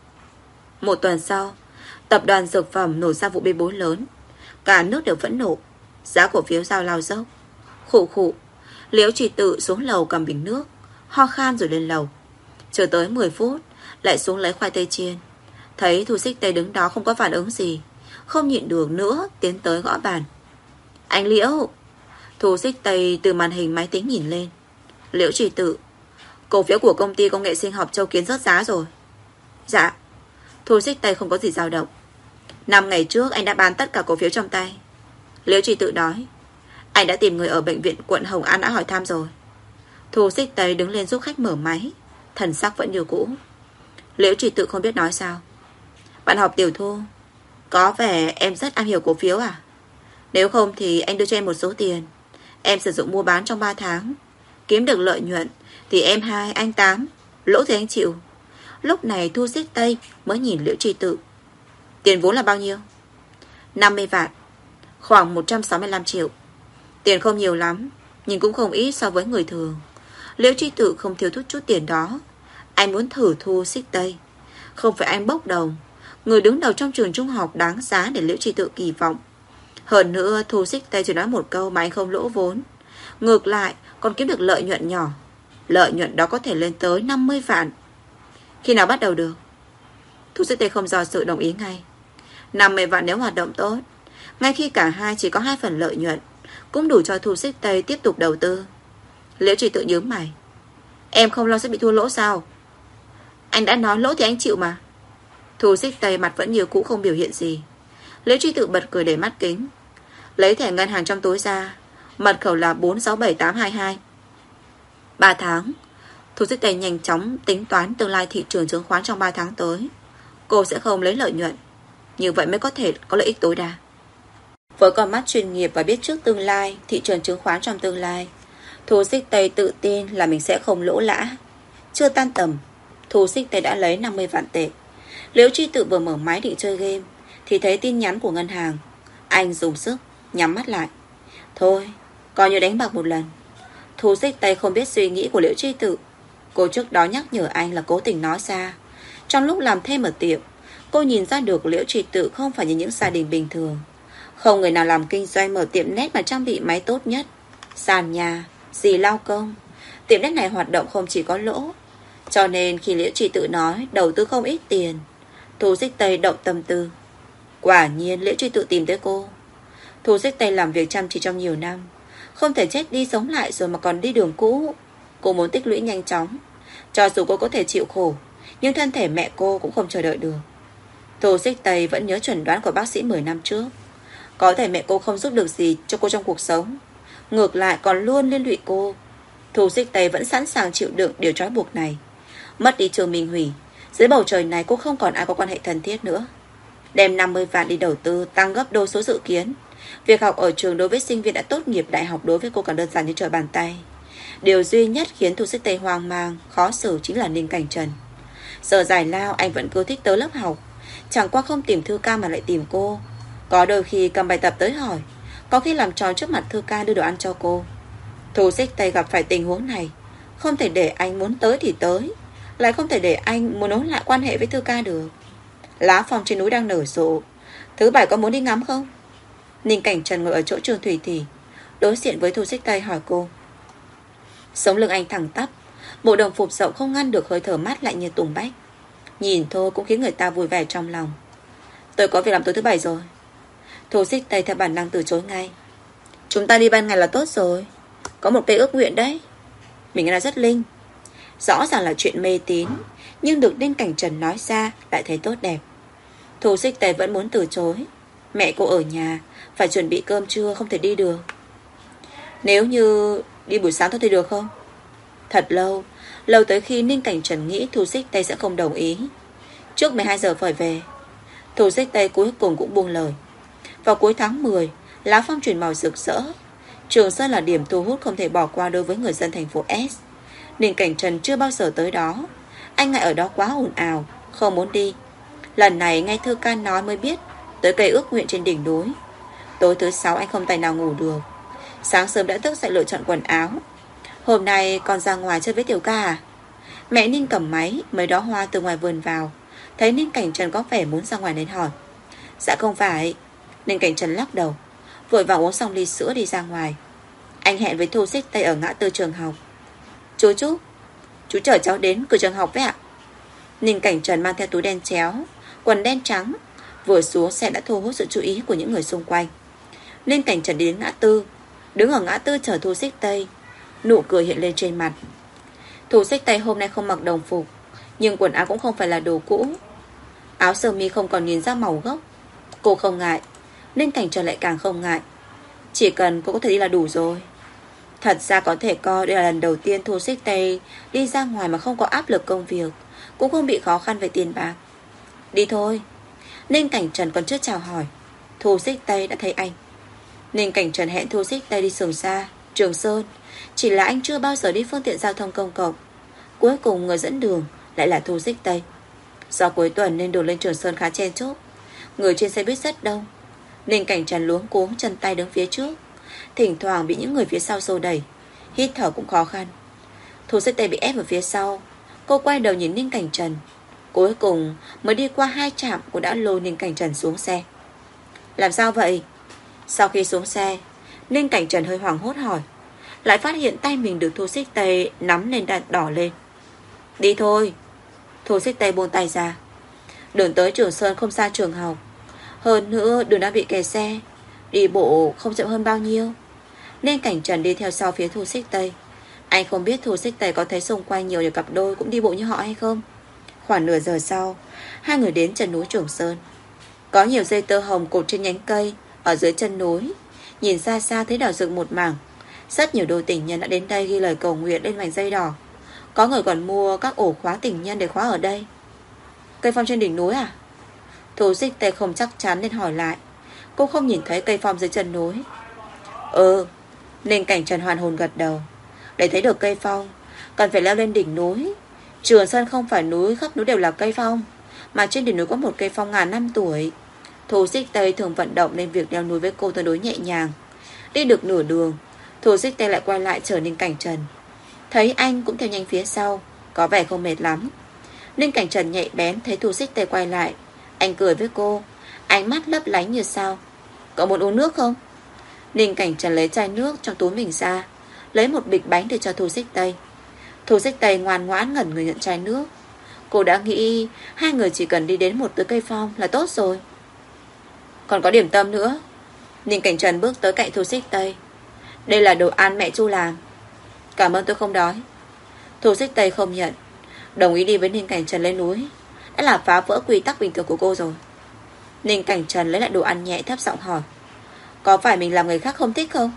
1 tuần sau, tập đoàn dược phẩm nổ ra vụ bê bối lớn. Cả nước đều phẫn nộ. Giá cổ phiếu Giao lao dốc. Khụ khụ. Liễu Trì Tự xuống lầu cầm bình nước, ho khan rồi lên lầu. Chờ tới 10 phút lại xuống lấy khoai tây chiên. Thấy Thu Xích Tây đứng đó không có phản ứng gì, không nhịn được nữa tiến tới gõ bàn. Anh Liễu. Thu Xích Tây từ màn hình máy tính nhìn lên. Liễu Trì Tự, cổ phiếu của công ty công nghệ sinh học Châu Kiến rớt giá rồi. Dạ. Thu Xích Tây không có gì dao động. 5 ngày trước anh đã bán tất cả cổ phiếu trong tay. Liễu Trì Tự nói. Anh đã tìm người ở bệnh viện quận Hồng An đã hỏi thăm rồi. Thu Xích Tây đứng lên giúp khách mở máy, thần sắc vẫn như cũ. Liễu Trì Tự không biết nói sao. Bạn học Tiểu Thu, có vẻ em rất am hiểu cổ phiếu à? Nếu không thì anh đưa cho em một số tiền. Em sử dụng mua bán trong 3 tháng, kiếm được lợi nhuận thì em 2, anh 8, lỗ thì anh chịu. Lúc này Thu Xích Tây mới nhìn Liễu Trì Tự. Tiền vốn là bao nhiêu? 50 vạn, khoảng 165 triệu. Tiền không nhiều lắm, nhưng cũng không ít so với người thường. Liễu Trì Tự không thiếu chút tiền đó. Anh muốn thử Thu Xích Tây. Không phải anh bốc đồng. Người đứng đầu trong trường trung học đáng giá để Liễu Trì Tự kỳ vọng. Hơn nữa Thu Xích Tây chỉ nói một câu mà anh không lỗ vốn. Ngược lại còn kiếm được lợi nhuận nhỏ. Lợi nhuận đó có thể lên tới 50 vạn. Khi nào bắt đầu được? Thu xích Tây không do sự đồng ý ngay. 50 vạn nếu hoạt động tốt, ngay khi cả hai chỉ có 2 phần lợi nhuận, cũng đủ cho Thu xích Tây tiếp tục đầu tư. Liễu Trì Tự nhướng mày. Em không lo sẽ bị thua lỗ sao? Anh đã nói lỗ thì anh chịu mà. Thu xích Tây mặt vẫn như cũ không biểu hiện gì. Liễu Trì Tự bật cười để mắt kính, lấy thẻ ngân hàng trong túi ra. Mật khẩu là 467822. 3 tháng. Thu xích Tây nhanh chóng tính toán tương lai thị trường chứng khoán trong 3 tháng tới. Cô sẽ không lấy lợi nhuận, như vậy mới có thể có lợi ích tối đa. Với con mắt chuyên nghiệp và biết trước tương lai thị trường chứng khoán trong tương lai, Thu xích Tây tự tin là mình sẽ không lỗ lã. Chưa tan tầm, Thu xích Tây đã lấy 50 vạn tệ. Liễu Tri Tự vừa mở máy định chơi game thì thấy tin nhắn của ngân hàng. Anh dùng sức nhắm mắt lại. Thôi, coi như đánh bạc một lần. Thu xích Tây không biết suy nghĩ của Liễu Tri Tự. Cô trước đó nhắc nhở anh là cố tình nói ra. Trong lúc làm thêm ở tiệm, cô nhìn ra được Liễu Tri Tự không phải như những gia đình bình thường. Không người nào làm kinh doanh mở tiệm nét mà trang bị máy tốt nhất, sàn nhà, gì lao công. Tiệm nét này hoạt động không chỉ có lỗ. Cho nên khi Liễu Tri Tự nói đầu tư không ít tiền, Thu xích Tây động tâm tư. Quả nhiên Liễu Tri Tự tìm tới cô. Thu xích Tây làm việc chăm chỉ trong nhiều năm, không thể chết đi sống lại rồi mà còn đi đường cũ. Cô muốn tích lũy nhanh chóng. Cho dù cô có thể chịu khổ, nhưng thân thể mẹ cô cũng không chờ đợi được. Thu xích Tây vẫn nhớ chuẩn đoán của bác sĩ 10 năm trước. Có thể mẹ cô không giúp được gì cho cô trong cuộc sống, ngược lại còn luôn liên lụy cô. Thu xích Tây vẫn sẵn sàng chịu đựng điều trói buộc này. Mất đi Trương Minh Hủy, dưới bầu trời này cô không còn ai có quan hệ thân thiết nữa. Đem 50 vạn đi đầu tư, tăng gấp đôi số dự kiến. Việc học ở trường đối với sinh viên đã tốt nghiệp đại học đối với cô càng đơn giản như trở bàn tay. Điều duy nhất khiến Thu xích Tây hoang mang, khó xử chính là Ninh Cảnh Trần. Giờ giải lao anh vẫn cứ thích tới lớp học, chẳng qua không tìm Thư Ca mà lại tìm cô. Có đôi khi cầm bài tập tới hỏi, có khi làm trò trước mặt Thư Ca đưa đồ ăn cho cô. Thu xích Tây gặp phải tình huống này, không thể để anh muốn tới thì tới, lại không thể để anh muốn nối lại quan hệ với Thư Ca được. Lá phong trên núi đang nở rộ, thứ bảy có muốn đi ngắm không? Ninh Cảnh Trần ngồi ở chỗ Trương Thủy Thị, đối diện với Thu xích Tây hỏi cô. Sống lưng anh thẳng tắp, bộ đồng phục rộng không ngăn được hơi thở mát lạnh như tùng bách. Nhìn thôi cũng khiến người ta vui vẻ trong lòng. Tôi có việc làm tối thứ bảy rồi. Thu xích Tây theo bản năng từ chối ngay. Chúng ta đi ban ngày là tốt rồi. Có một cây ước nguyện đấy. Mình nghe là rất linh. Rõ ràng là chuyện mê tín, nhưng được Ninh Cảnh Trần nói ra lại thấy tốt đẹp. Thu xích Tây vẫn muốn từ chối. Mẹ cô ở nhà, phải chuẩn bị cơm trưa, không thể đi được. Nếu như đi buổi sáng thôi thì được không? Thật lâu, lâu tới khi Ninh Cảnh Trần nghĩ Thu xích Tây sẽ không đồng ý. Trước 12 giờ phải về. Thu xích Tây cuối cùng cũng buông lời. Vào cuối tháng 10, lá phong chuyển màu rực rỡ. Trường Sơn là điểm thu hút không thể bỏ qua đối với người dân thành phố S. Ninh Cảnh Trần chưa bao giờ tới đó. Anh ngại ở đó quá ồn ào, không muốn đi. Lần này nghe Thư Ca nói mới biết tới cây ước nguyện trên đỉnh núi. Tối thứ 6 anh không tài nào ngủ được. Sáng sớm đã thức dậy lựa chọn quần áo. Hôm nay còn ra ngoài chơi với Tiểu Ca à? Mẹ Ninh cầm máy, mấy đóa hoa từ ngoài vườn vào. Thấy Ninh Cảnh Trần có vẻ muốn ra ngoài nên hỏi. Dạ không phải. Ninh Cảnh Trần lắc đầu, vội vàng uống xong ly sữa đi ra ngoài. Anh hẹn với Thu xích Tây ở ngã tư trường học. Chú chở cháu đến cửa trường học với ạ. Ninh Cảnh Trần mang theo túi đen chéo, quần đen trắng. Vừa xuống xe đã thu hút sự chú ý của những người xung quanh. Ninh Cảnh Trần đi đến ngã tư, đứng ở ngã tư chờ Thu xích Tây. Nụ cười hiện lên trên mặt. Thu xích Tây hôm nay không mặc đồng phục, nhưng quần áo cũng không phải là đồ cũ. Áo sơ mi không còn nhìn ra màu gốc. Cô không ngại, Ninh Cảnh Trần lại càng không ngại. Chỉ cần cô có thể đi là đủ rồi. Thật ra có thể coi đây là lần đầu tiên Thu xích Tây đi ra ngoài mà không có áp lực công việc, cũng không bị khó khăn về tiền bạc. Đi thôi. Ninh Cảnh Trần còn chưa chào hỏi, Thu xích Tây đã thấy anh. Ninh Cảnh Trần hẹn Thu xích Tây đi Sường Sa, Trường Sơn. Chỉ là anh chưa bao giờ đi phương tiện giao thông công cộng. Cuối cùng người dẫn đường lại là Thu xích Tây. Do cuối tuần nên đường lên Trường Sơn khá chen chúc, người trên xe buýt rất đông. Ninh Cảnh Trần luống cuống chân tay đứng phía trước, thỉnh thoảng bị những người phía sau xô đẩy, hít thở cũng khó khăn. Thu xích Tây bị ép ở phía sau. Cô quay đầu nhìn Ninh Cảnh Trần. Cuối cùng mới đi qua 2 trạm, cô đã lôi Ninh Cảnh Trần xuống xe. Làm sao vậy? Sau khi xuống xe, Ninh Cảnh Trần hơi hoảng hốt hỏi. lại phát hiện tay mình được Thu Xích Tây nắm lên đỏ lên. Đi thôi. Thu Xích Tây buông tay ra. Đường tới Trường Sơn không xa trường học, hơn nữa đường đã bị kẹt xe, đi bộ không chậm hơn bao nhiêu, nên Cảnh Trần đi theo sau phía Thu Xích Tây. Anh không biết Thu Xích Tây có thấy xung quanh nhiều cặp đôi cũng đi bộ như họ hay không. Khoảng nửa giờ sau, hai người đến chân núi Trường Sơn. Có nhiều dây tơ hồng cột trên nhánh cây ở dưới chân núi, nhìn xa xa thấy đỏ rực một mảng. Rất nhiều đôi tình nhân đã đến đây ghi lời cầu nguyện lên mảnh dây đỏ. Có người còn mua các ổ khóa tình nhân để khóa ở đây. Cây phong trên đỉnh núi à? Thu Xích Tây không chắc chắn nên hỏi lại. Cô không nhìn thấy cây phong dưới chân núi. Nên Cảnh Trần hoàn hồn gật đầu. Để thấy được cây phong cần phải leo lên đỉnh núi. Trường Sơn không phải núi khắp núi đều là cây phong, mà trên đỉnh núi có một cây phong ngàn năm tuổi. Thu Xích Tây thường vận động nên việc leo núi với cô tương đối nhẹ nhàng. Đi được nửa đường, Thu Xích Tây lại quay lại chờ Ninh Cảnh Trần. Thấy anh cũng theo nhanh phía sau, có vẻ không mệt lắm. Ninh Cảnh Trần nhạy bén thấy Thu Xích Tây quay lại. Anh cười với cô, ánh mắt lấp lánh như sao. Cậu muốn uống nước không? Ninh Cảnh Trần lấy chai nước trong túi mình ra, lấy một bịch bánh để cho Thu Xích Tây. Thu Xích Tây ngoan ngoãn ngẩn người nhận chai nước. Cô đã nghĩ hai người chỉ cần đi đến một tứ cây phong là tốt rồi. Còn có điểm tâm nữa. Ninh Cảnh Trần bước tới cạnh Thu Xích Tây. Đây là đồ ăn mẹ Chu làm. Cảm ơn, tôi không đói. Thu Xích Tây không nhận, đồng ý đi với Ninh Cảnh Trần lên núi. Đã là phá vỡ quy tắc bình thường của cô rồi. Ninh Cảnh Trần lấy lại đồ ăn nhẹ, thấp giọng hỏi, có phải mình làm người khác không thích không?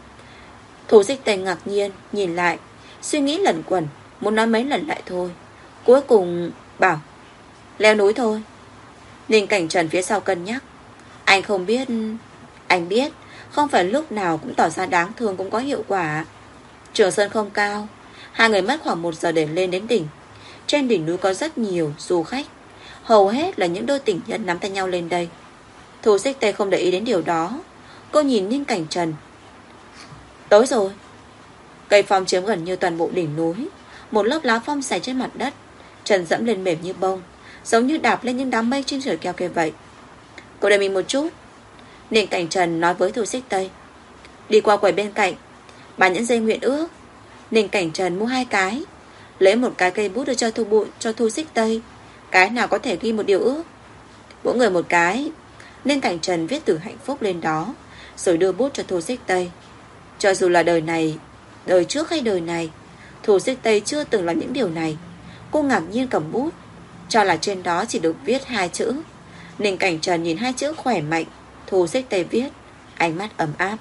Thu Xích Tây ngạc nhiên nhìn lại, suy nghĩ lẩn quẩn, muốn nói mấy lần lại thôi. Cuối cùng bảo leo núi thôi. Ninh Cảnh Trần phía sau cân nhắc. Anh không biết. Anh biết không phải lúc nào cũng tỏ ra đáng thương cũng có hiệu quả. Trường Sơn không cao, hai người mất khoảng 1 giờ để lên đến đỉnh. Trên đỉnh núi có rất nhiều du khách, hầu hết là những đôi tình nhân nắm tay nhau lên đây. Thu Xích Tây không để ý đến điều đó. Cô nhìn Ninh Cảnh Trần. Tối rồi. Cây phong chiếm gần như toàn bộ đỉnh núi. Một lớp lá phong dày trên mặt đất, chân dẫm lên mềm như bông, giống như đạp lên những đám mây trên trời keo kia vậy. Cô đợi mình một chút, Ninh Cảnh Trần nói với Thu Xích Tây. Đi qua quầy bên cạnh, bán những dây nguyện ước. Ninh Cảnh Trần mua 2 cái, lấy một cái cây bút đưa cho Thu Xích Tây. Cái nào có thể ghi một điều ước. Mỗi người một cái. Ninh Cảnh Trần viết từ hạnh phúc lên đó, rồi đưa bút cho Thu Xích Tây. Cho dù là đời này, đời trước hay đời này, Thu Xích Tây chưa từng làm những điều này. Cô ngạc nhiên cầm bút, cho là trên đó chỉ được viết 2 chữ. Ninh Cảnh Trần nhìn 2 chữ khỏe mạnh Thu Xích Tây viết, ánh mắt ấm áp.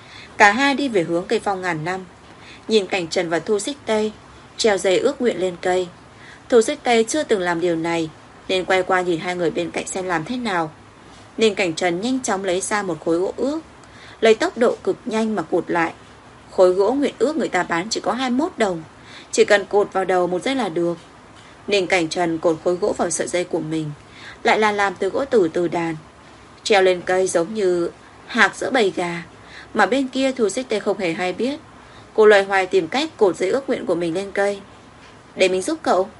Cả hai đi về hướng cây phong ngàn năm. Nhìn Cảnh Trần và Thu Xích Tây treo dây ước nguyện lên cây. Thu Xích Tây chưa từng làm điều này, nên quay qua nhìn hai người bên cạnh xem làm thế nào. Ninh Cảnh Trần nhanh chóng lấy ra một khối gỗ ước, lấy tốc độ cực nhanh mà cột lại. Khối gỗ nguyện ước người ta bán chỉ có 21 đồng, chỉ cần cột vào đầu 1 giây là được. Ninh Cảnh Trần cột khối gỗ vào sợi dây của mình, lại là làm từ gỗ tử từ đàn, treo lên cây giống như hạc giữa bầy gà. Mà bên kia Thu Xích Tây không hề hay biết. Cô loay hoay tìm cách cột dây ước nguyện của mình lên cây. Để mình giúp cậu.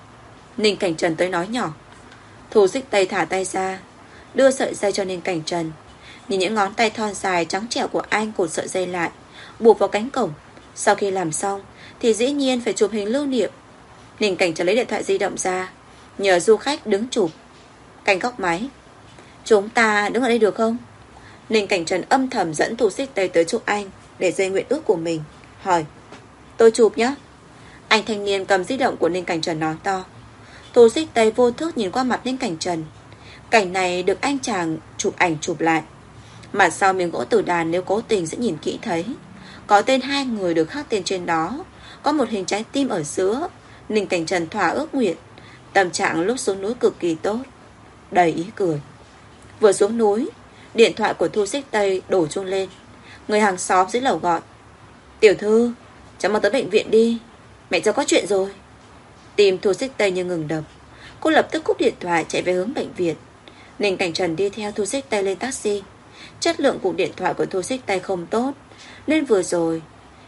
Ninh Cảnh Trần tới nói nhỏ. Thu Xích Tây thả tay ra, đưa sợi dây cho Ninh Cảnh Trần. Nhìn những ngón tay thon dài trắng trẻo của anh cột sợi dây lại, buộc vào cánh cổng. Sau khi làm xong thì dĩ nhiên phải chụp hình lưu niệm. Ninh Cảnh Trần lấy điện thoại di động ra, nhờ du khách đứng chụp. Cảnh góc máy. Chúng ta đứng ở đây được không? Ninh Cảnh Trần âm thầm dẫn Thu Xích Tây tới chụp anh để dây nguyện ước của mình. Hỏi, tôi chụp nhé. Anh thanh niên cầm di động của Ninh Cảnh Trần nói to. Thu Xích Tây vô thức nhìn qua mặt Ninh Cảnh Trần. Cảnh này được anh chàng chụp ảnh chụp lại. Mặt sau miếng gỗ tử đàn nếu cố tình sẽ nhìn kỹ thấy có tên 2 người được khắc tên trên đó, có một hình trái tim ở giữa. Ninh Cảnh Trần thỏa ước nguyện. Tâm trạng lúc xuống núi cực kỳ tốt, đầy ý cười. Vừa xuống núi, điện thoại của Thu Xích Tây đổ chuông lên. Người hàng xóm dưới lầu gọi. Tiểu thư, cháu mau tới bệnh viện đi, mẹ cháu có chuyện rồi. Tim Thu Xích Tây như ngừng đập. Cô lập tức cúp điện thoại chạy về hướng bệnh viện. Ninh Cảnh Trần đi theo Thu Xích Tây lên taxi. Chất lượng cuộc điện thoại của Thu Xích Tây không tốt, nên vừa rồi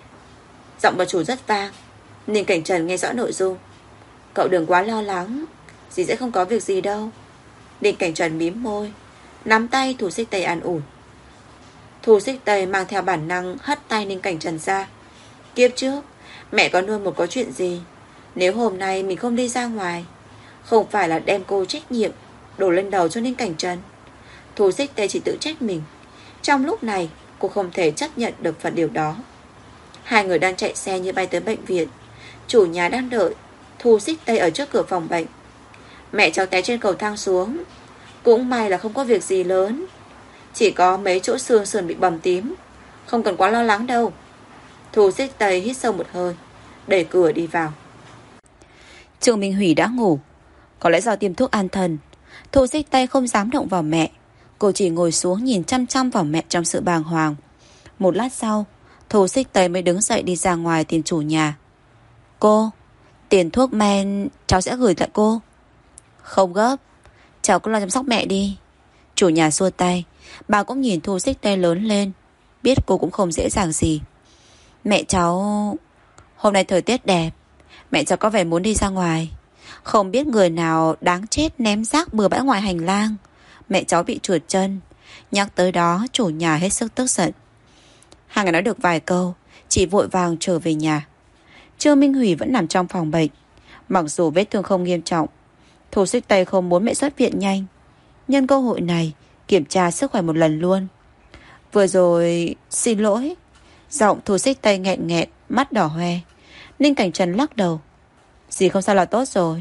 giọng bà chủ rất vang. Ninh Cảnh Trần nghe rõ nội dung. Cậu đừng quá lo lắng, dì sẽ không có việc gì đâu. Ninh Cảnh Trần mím môi, nắm tay Thu Xích Tây an ủi. Thu Xích Tây mang theo bản năng hất tay Ninh Cảnh Trần ra. Kiếp trước mẹ có nuôi một có chuyện gì, nếu hôm nay mình không đi ra ngoài, không phải là đem cô trách nhiệm đổ lên đầu cho Ninh Cảnh Trần. Thu Xích Tây chỉ tự trách mình. Trong lúc này cô không thể chấp nhận được phần điều đó. Hai người đang chạy xe như bay tới bệnh viện. Chủ nhà đang đợi Thu Xích Tây ở trước cửa phòng bệnh. Mẹ cháu té trên cầu thang xuống, cũng may là không có việc gì lớn, chỉ có mấy chỗ xương sườn bị bầm tím, không cần quá lo lắng đâu. Thu Xích Tây hít sâu một hơi, đẩy cửa đi vào. Trương Minh Hủy đã ngủ. Có lẽ do tiêm thuốc an thần, Thu Xích Tây không dám động vào mẹ. Cô chỉ ngồi xuống nhìn chăm chăm vào mẹ trong sự bàng hoàng. Một lát sau, Thu Xích Tây mới đứng dậy đi ra ngoài tìm chủ nhà. Cô, tiền thuốc men cháu sẽ gửi lại cô. Không gấp, cháu cứ lo chăm sóc mẹ đi. Chủ nhà xua tay. Bà cũng nhìn Thu Xích Tây lớn lên, biết cô cũng không dễ dàng gì. Mẹ cháu... Hôm nay thời tiết đẹp, mẹ cháu có vẻ muốn đi ra ngoài. Không biết người nào đáng chết ném rác bừa bãi ngoài hành lang, mẹ cháu bị trượt chân. Nhắc tới đó chủ nhà hết sức tức giận. Hai người nói được vài câu, chỉ vội vàng trở về nhà. Trương Minh Hủy vẫn nằm trong phòng bệnh. Mặc dù vết thương không nghiêm trọng, Thu Xích Tây không muốn mẹ xuất viện nhanh. Nhân cơ hội này kiểm tra sức khỏe một lần luôn. Vừa rồi xin lỗi. Giọng Thu Xích Tây nghẹn nghẹn, mắt đỏ hoe. Ninh Cảnh Trần lắc đầu. Dì không sao là tốt rồi.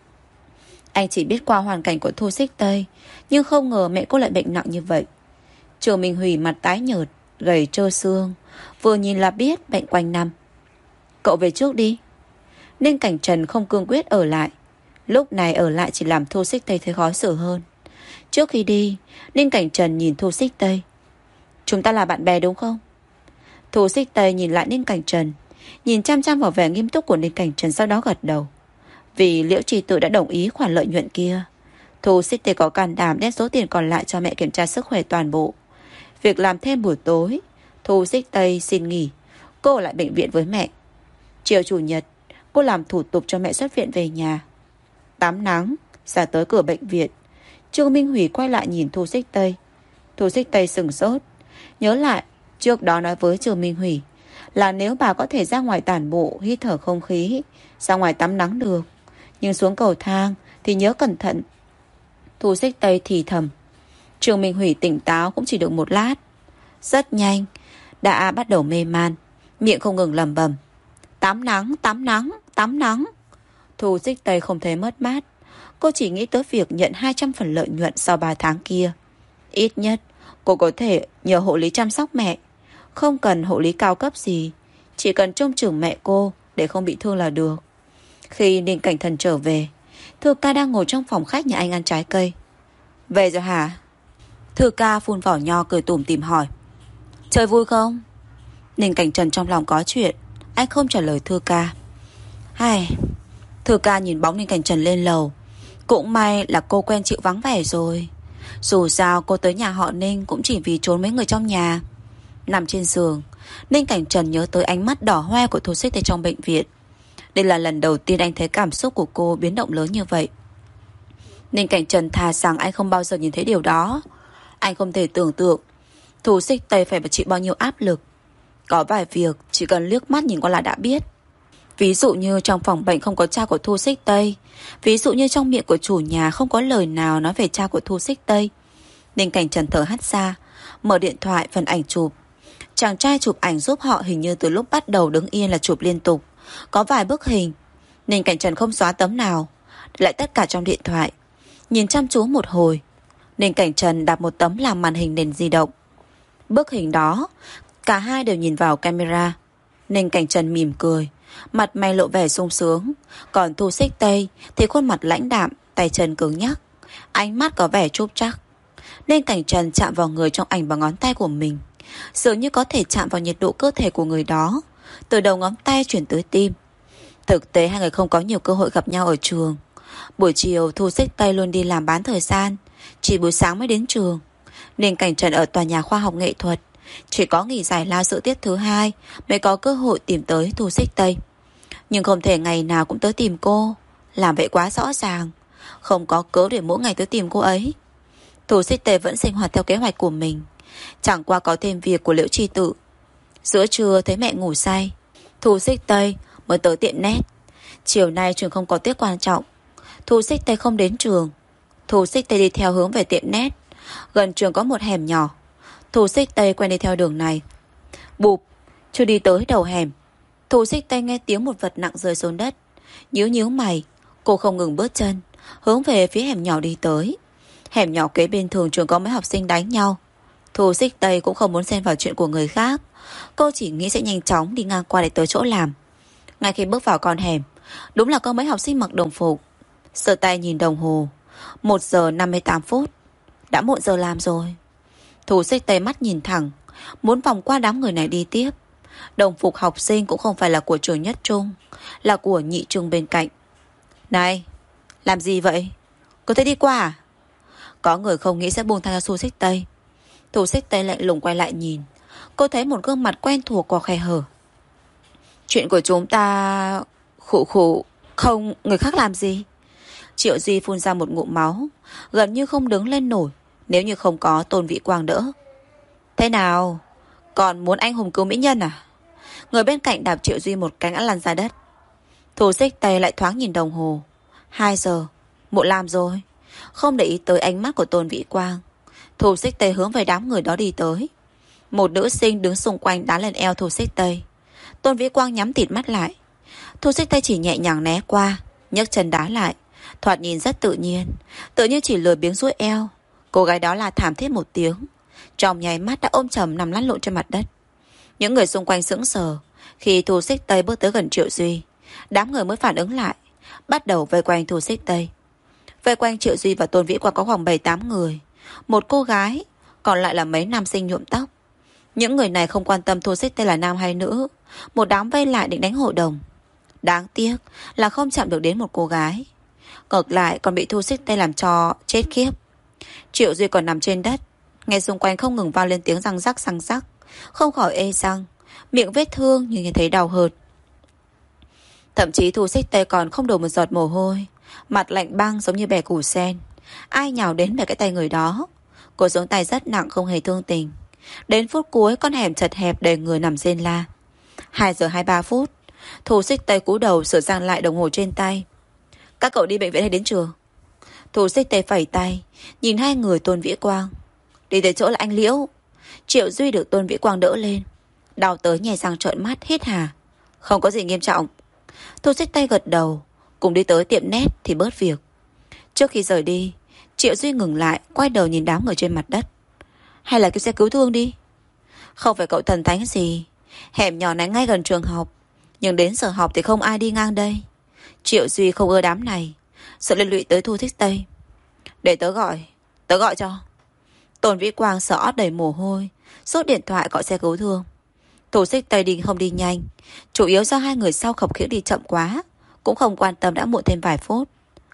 Anh chỉ biết qua hoàn cảnh của Thu Xích Tây, nhưng không ngờ mẹ cô lại bệnh nặng như vậy. Trương Minh Hủy mặt tái nhợt, gầy trơ xương, vừa nhìn là biết bệnh quanh năm. Cậu về trước đi. Ninh Cảnh Trần không cương quyết ở lại. Lúc này ở lại chỉ làm Thu Xích Tây thấy khó xử hơn. Trước khi đi, Ninh Cảnh Trần nhìn Thu Xích Tây. Chúng ta là bạn bè đúng không? Thu Xích Tây nhìn lại Ninh Cảnh Trần, nhìn chăm chăm vào vẻ nghiêm túc của Ninh Cảnh Trần, sau đó gật đầu. Vì Liễu Trì Tự đã đồng ý khoản lợi nhuận kia, Thu Xích Tây có can đảm đem số tiền còn lại cho mẹ kiểm tra sức khỏe toàn bộ. Việc làm thêm buổi tối, Thu Xích Tây xin nghỉ, cô ở lại bệnh viện với mẹ. Chiều chủ nhật, cô làm thủ tục cho mẹ xuất viện về nhà. Tắm nắng, ra tới cửa bệnh viện, Trương Minh Hủy quay lại nhìn Thu Xích Tây. Thu Xích Tây sửng sốt, nhớ lại trước đó nói với Trương Minh Hủy là nếu bà có thể ra ngoài tản bộ, hít thở không khí, ra ngoài tắm nắng được, nhưng xuống cầu thang thì nhớ cẩn thận. Thu Xích Tây thì thầm. Trương Minh Hủy tỉnh táo cũng chỉ được một lát. Rất nhanh đã bắt đầu mê man, miệng không ngừng lẩm bẩm. Tắm nắng, tắm nắng, tắm nắng. Thu Xích Tây không thấy mất mát. Cô chỉ nghĩ tới việc nhận 200 phần lợi nhuận sau 3 tháng kia. Ít nhất cô có thể nhờ hộ lý chăm sóc mẹ. Không cần hộ lý cao cấp gì, chỉ cần trông chừng mẹ cô để không bị thương là được. Khi Ninh Cảnh Thần trở về, Thư ca đang ngồi trong phòng khách nhà anh ăn trái cây. Về rồi hả? Thư ca phun vỏ nho cười tủm tỉm hỏi. Chơi vui không? Ninh Cảnh Trần trong lòng có chuyện, anh không trả lời Thư ca. Thư ca nhìn bóng Ninh Cảnh Trần lên lầu. Cũng may là cô quen chịu vắng vẻ rồi. Dù sao cô tới nhà họ Ninh cũng chỉ vì trốn mấy người trong nhà. Nằm trên giường, Ninh Cảnh Trần nhớ tới ánh mắt đỏ hoe của Thu Xích Tây trong bệnh viện. Đây là lần đầu tiên anh thấy cảm xúc của cô biến động lớn như vậy. Ninh Cảnh Trần thà rằng anh không bao giờ nhìn thấy điều đó. Anh không thể tưởng tượng Thu Xích Tây phải chịu bao nhiêu áp lực. Có vài việc chỉ cần liếc mắt nhìn qua là đã biết. Ví dụ như trong phòng bệnh không có cha của Thu Xích Tây. Ví dụ như trong miệng của chủ nhà không có lời nào nói về cha của Thu Xích Tây. Ninh Cảnh Trần thở hắt ra, mở điện thoại phần ảnh chụp. Chàng trai chụp ảnh giúp họ hình như từ lúc bắt đầu đứng yên là chụp liên tục. Có vài bức hình Ninh Cảnh Trần không xóa tấm nào, lại tất cả trong điện thoại. Nhìn chăm chú một hồi, Ninh Cảnh Trần đặt một tấm làm màn hình nền di động. Bức hình đó cả hai đều nhìn vào camera. Ninh Cảnh Trần mỉm cười, mặt mày lộ vẻ sung sướng. Còn Thu Xích Tây thì khuôn mặt lãnh đạm, tay chân cứng nhắc, ánh mắt có vẻ chúp chắc. Ninh Cảnh Trần chạm vào người trong ảnh bằng ngón tay của mình, dường như có thể chạm vào nhiệt độ cơ thể của người đó, từ đầu ngón tay chuyển tới tim. Thực tế hai người không có nhiều cơ hội gặp nhau ở trường. Buổi chiều Thu Xích Tây luôn đi làm bán thời gian, chỉ buổi sáng mới đến trường. Ninh Cảnh Trần ở tòa nhà khoa học nghệ thuật, chỉ có nghỉ giải lao giữa tiết thứ 2 mới có cơ hội tìm tới Thu Xích Tây. Nhưng không thể ngày nào cũng tới tìm cô, làm vậy quá rõ ràng, không có cớ để mỗi ngày tới tìm cô ấy. Thu Xích Tây vẫn sinh hoạt theo kế hoạch của mình, chẳng qua có thêm việc của Liễu Trì Tự. Giữa trưa thấy mẹ ngủ say, Thu Xích Tây mới tới tiệm nét. Chiều nay trường không có tiết quan trọng. Thu Xích Tây không đến trường. Thu Xích Tây đi theo hướng về tiệm nét. Gần trường có một hẻm nhỏ. Thu Xích Tây quen đi theo đường này. Bụp, chưa đi tới đầu hẻm, Thu Xích Tây nghe tiếng một vật nặng rơi xuống đất. Nhíu nhíu mày, cô không ngừng bước chân, hướng về phía hẻm nhỏ đi tới. Hẻm nhỏ kế bên thường trường có mấy học sinh đánh nhau. Thu Xích Tây cũng không muốn xen vào chuyện của người khác. Cô chỉ nghĩ sẽ nhanh chóng đi ngang qua để tới chỗ làm. Ngay khi bước vào con hẻm, đúng là có mấy học sinh mặc đồng phục. Sờ tay nhìn đồng hồ, 1 giờ 58 phút. Đã muộn giờ làm rồi. Thu Xích Tây mắt nhìn thẳng, muốn vòng qua đám người này đi tiếp. Đồng phục học sinh cũng không phải là của trường nhất trung, là của nhị trung bên cạnh. Này, làm gì vậy? Có thể đi qua à? Có người không nghĩ sẽ buông tha cho Thu Xích Tây. Thu Xích Tây lạnh lùng quay lại nhìn. Cô thấy một gương mặt quen thuộc qua khe hở. Chuyện của chúng ta... Khụ khụ. Không, người khác làm gì? Triệu Duy phun ra một ngụm máu, gần như không đứng lên nổi nếu như không có Tôn Vĩ Quang đỡ. Thế nào? Còn muốn anh hùng cứu mỹ nhân à? Người bên cạnh đạp Triệu Duy một cái ngã lăn ra đất. Thu Xích Tây lại thoáng nhìn đồng hồ. 2 giờ, muộn làm rồi. Không để ý tới ánh mắt của Tôn Vĩ Quang, Thu Xích Tây hướng về đám người đó đi tới. Một nữ sinh đứng xung quanh đá lên eo Thu Xích Tây. Tôn Vĩ Quang nhắm tịt mắt lại. Thu Xích Tây chỉ nhẹ nhàng né qua, nhấc chân đá lại. Thoạt nhìn rất tự nhiên, tự như chỉ lười biếng duỗi eo. Cô gái đó là thảm thiết một tiếng, trong nháy mắt đã ôm chầm nằm lăn lộn trên mặt đất. Những người xung quanh sững sờ. Khi Thu Xích Tây bước tới gần Triệu Duy, đám người mới phản ứng lại, bắt đầu vây quanh Thu Xích Tây. Vây quanh Triệu Duy và Tôn Vĩ Quang có khoảng 7-8 người, một cô gái, còn lại là mấy nam sinh nhuộm tóc. Những người này không quan tâm Thu Xích Tây là nam hay nữ, một đám vây lại định đánh hội đồng. Đáng tiếc là không chạm được đến một cô gái, ngược lại còn bị Thu Xích Tây làm cho chết khiếp. Triệu Duy còn nằm trên đất, nghe xung quanh không ngừng vang lên tiếng răng rắc, không khỏi ê răng, miệng vết thương nhưng thấy đau hợt. Thậm chí Thu Xích Tây còn không đổ một giọt mồ hôi, mặt lạnh băng giống như bẻ củ sen. Ai nhào đến bẻ cái tay người đó, cô xuống tay rất nặng, không hề thương tình. Đến phút cuối, con hẻm chật hẹp đầy người nằm rên la. 2 giờ 23 phút, Thu Xích Tây cúi đầu sửa sang lại đồng hồ trên tay. Các cậu đi bệnh viện hay đến trường? Thu Xích Tây phẩy tay, nhìn hai người Tôn Vĩ Quang. Đi tới chỗ là anh Liễu. Triệu Duy được Tôn Vĩ Quang đỡ lên, đau tới nhè răng trợn mắt hít hà. Không có gì nghiêm trọng. Thu Xích Tây gật đầu. Cùng đi tới tiệm nét thì bớt việc. Trước khi rời đi, Triệu Duy ngừng lại, quay đầu nhìn đám người trên mặt đất. Hay là kêu xe cứu thương đi. Không phải cậu thần thánh gì, hẻm nhỏ này ngay gần trường học, nhưng đến giờ học thì không ai đi ngang đây. Triệu Duy không ưa đám này, sợ liên lụy tới Thu Xích Tây. Để tớ gọi cho. Tôn Vĩ Quang sợ ót đầy mồ hôi, rút điện thoại gọi xe cứu thương. Thu Xích Tây đi không đi nhanh, chủ yếu do hai người sau khập khiễng đi chậm quá, cũng không quan tâm đã muộn thêm vài phút.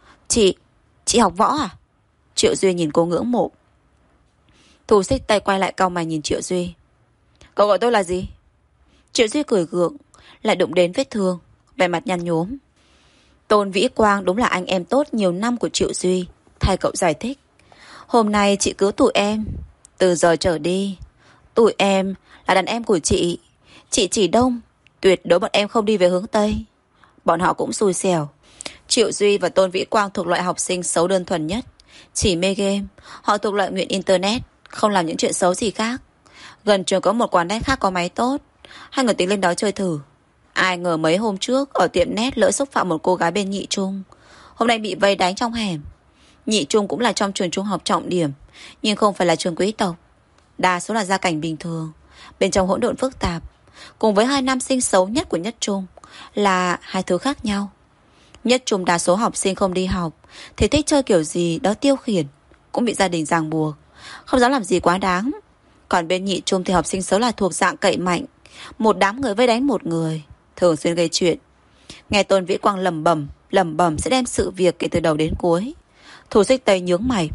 Chị học võ à? Triệu Duy nhìn cô ngưỡng mộ. Thu Xích Tây quay lại cau mày nhìn Triệu Duy. Cậu gọi tôi là gì? Triệu Duy cười gượng, lại đụng đến vết thương, vẻ mặt nhăn nhúm. Tôn Vĩ Quang đúng là anh em tốt nhiều năm của Triệu Duy, thay cậu giải thích. Hôm nay chị cứu tụi em, từ giờ trở đi tụi em là đàn em của chị. Chị chỉ đông, tuyệt đối bọn em không đi về hướng Tây. Bọn họ cũng xui xẻo. Triệu Duy và Tôn Vĩ Quang thuộc loại học sinh xấu đơn thuần nhất, chỉ mê game. Họ thuộc loại nghiện internet, không làm những chuyện xấu gì khác. Gần trường có một quán net khác có máy tốt, hai người tính lên đó chơi thử. Ai ngờ mấy hôm trước ở tiệm net lỡ xúc phạm một cô gái bên nhị trung, hôm nay bị vây đánh trong hẻm. Nhị trung cũng là trong trường trung học trọng điểm, nhưng không phải là trường quý tộc, đa số là gia cảnh bình thường, bên trong hỗn độn phức tạp. Cùng với hai nam sinh xấu nhất của nhất trung là hai thứ khác nhau. Nhất trung đa số học sinh không đi học thì thích chơi kiểu gì đó tiêu khiển, cũng bị gia đình ràng buộc, không dám làm gì quá đáng. Còn bên nhị trung thì học sinh xấu là thuộc dạng cậy mạnh, một đám người vây đánh một người, thường xuyên gây chuyện. Nghe Tôn Vĩ Quang lẩm bẩm sẽ đem sự việc kể từ đầu đến cuối. Thu Xích Tây nhướng mày.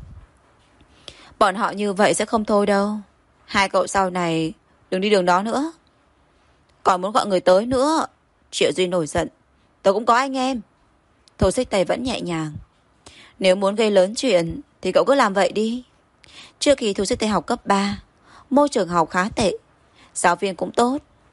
Bọn họ như vậy sẽ không thôi đâu. Hai cậu sau này đừng đi đường đó nữa. Còn muốn gọi người tới nữa. Triệu Duy nổi giận. Tớ cũng có anh em. Thu Xích Tây vẫn nhẹ nhàng. Nếu muốn gây lớn chuyện thì cậu cứ làm vậy đi. Trước khi Thu Xích Tây học cấp 3, môi trường học khá tệ, giáo viên cũng tốt,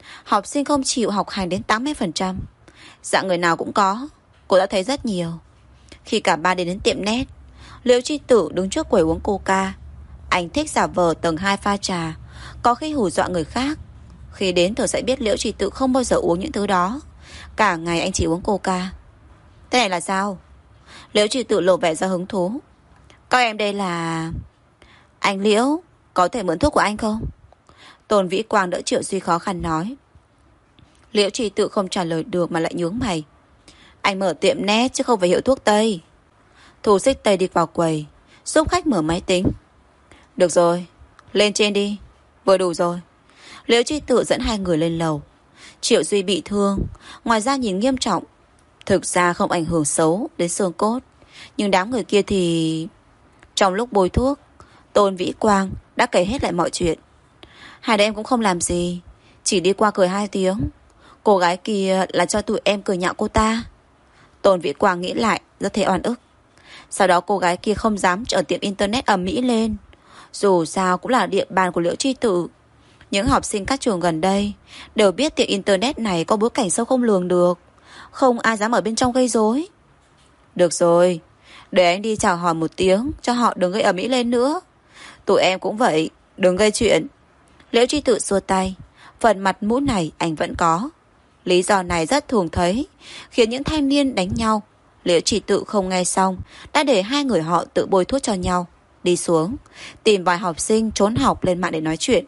Học sinh không chịu học hành đến 80%. Dạng người nào cũng có. Cô đã thấy rất nhiều. Khi cả ba đi đến tiệm net, Liễu Chi Tử đứng trước quầy uống coca. Anh thích giả vờ tầng 2 pha trà, có khi hù dọa người khác. Khi đến tôi sẽ biết Liễu Chi Tử không bao giờ uống những thứ đó. Cả ngày anh chỉ uống coca. Thế này là sao? Liễu Chi Tử lộ vẻ ra hứng thú. Các em đây là... Anh Liễu, có thể mượn thuốc của anh không? Tôn Vĩ Quang đỡ Triệu Duy khó khăn nói. Liễu Chi Tử không trả lời được mà lại nhướng mày. Anh mở tiệm net chứ không phải hiệu thuốc Tây. Thu Xích Tây đi vào quầy, giúp khách mở máy tính. Được rồi, lên trên đi. Vừa đủ rồi. Liễu Chi Tử dẫn hai người lên lầu. Triệu Duy bị thương, ngoài ra nhìn nghiêm trọng. Thực ra không ảnh hưởng xấu đến xương cốt, nhưng đám người kia thì... Trong lúc bôi thuốc, Tôn Vĩ Quang đã kể hết lại mọi chuyện. Hai đứa em cũng không làm gì, chỉ đi qua cười 2 tiếng. Cô gái kia là cho tụi em cười nhạo cô ta. Tôn Vĩ Quang nghĩ lại rất thấy oan ức. Sau đó cô gái kia không dám ở tiệm internet ầm ĩ lên. Dù sao cũng là địa bàn của Liễu Chi Tử. Những học sinh các trường gần đây đều biết tiệm internet này có bối cảnh sâu không lường được. Không ai dám ở bên trong gây rối. Được rồi, để anh đi chào hỏi một tiếng, cho họ đừng gây ầm ĩ lên nữa. Tụi em cũng vậy, đừng gây chuyện. Liễu Chi Tử xua tay. Phần mặt mũi này anh vẫn có. Lý do này rất thường thấy, khiến những thanh niên đánh nhau. Liễu Chi Tử không nghe xong, đã để hai người họ tự bôi thuốc cho nhau. Đi xuống, tìm vài học sinh trốn học lên mạng để nói chuyện.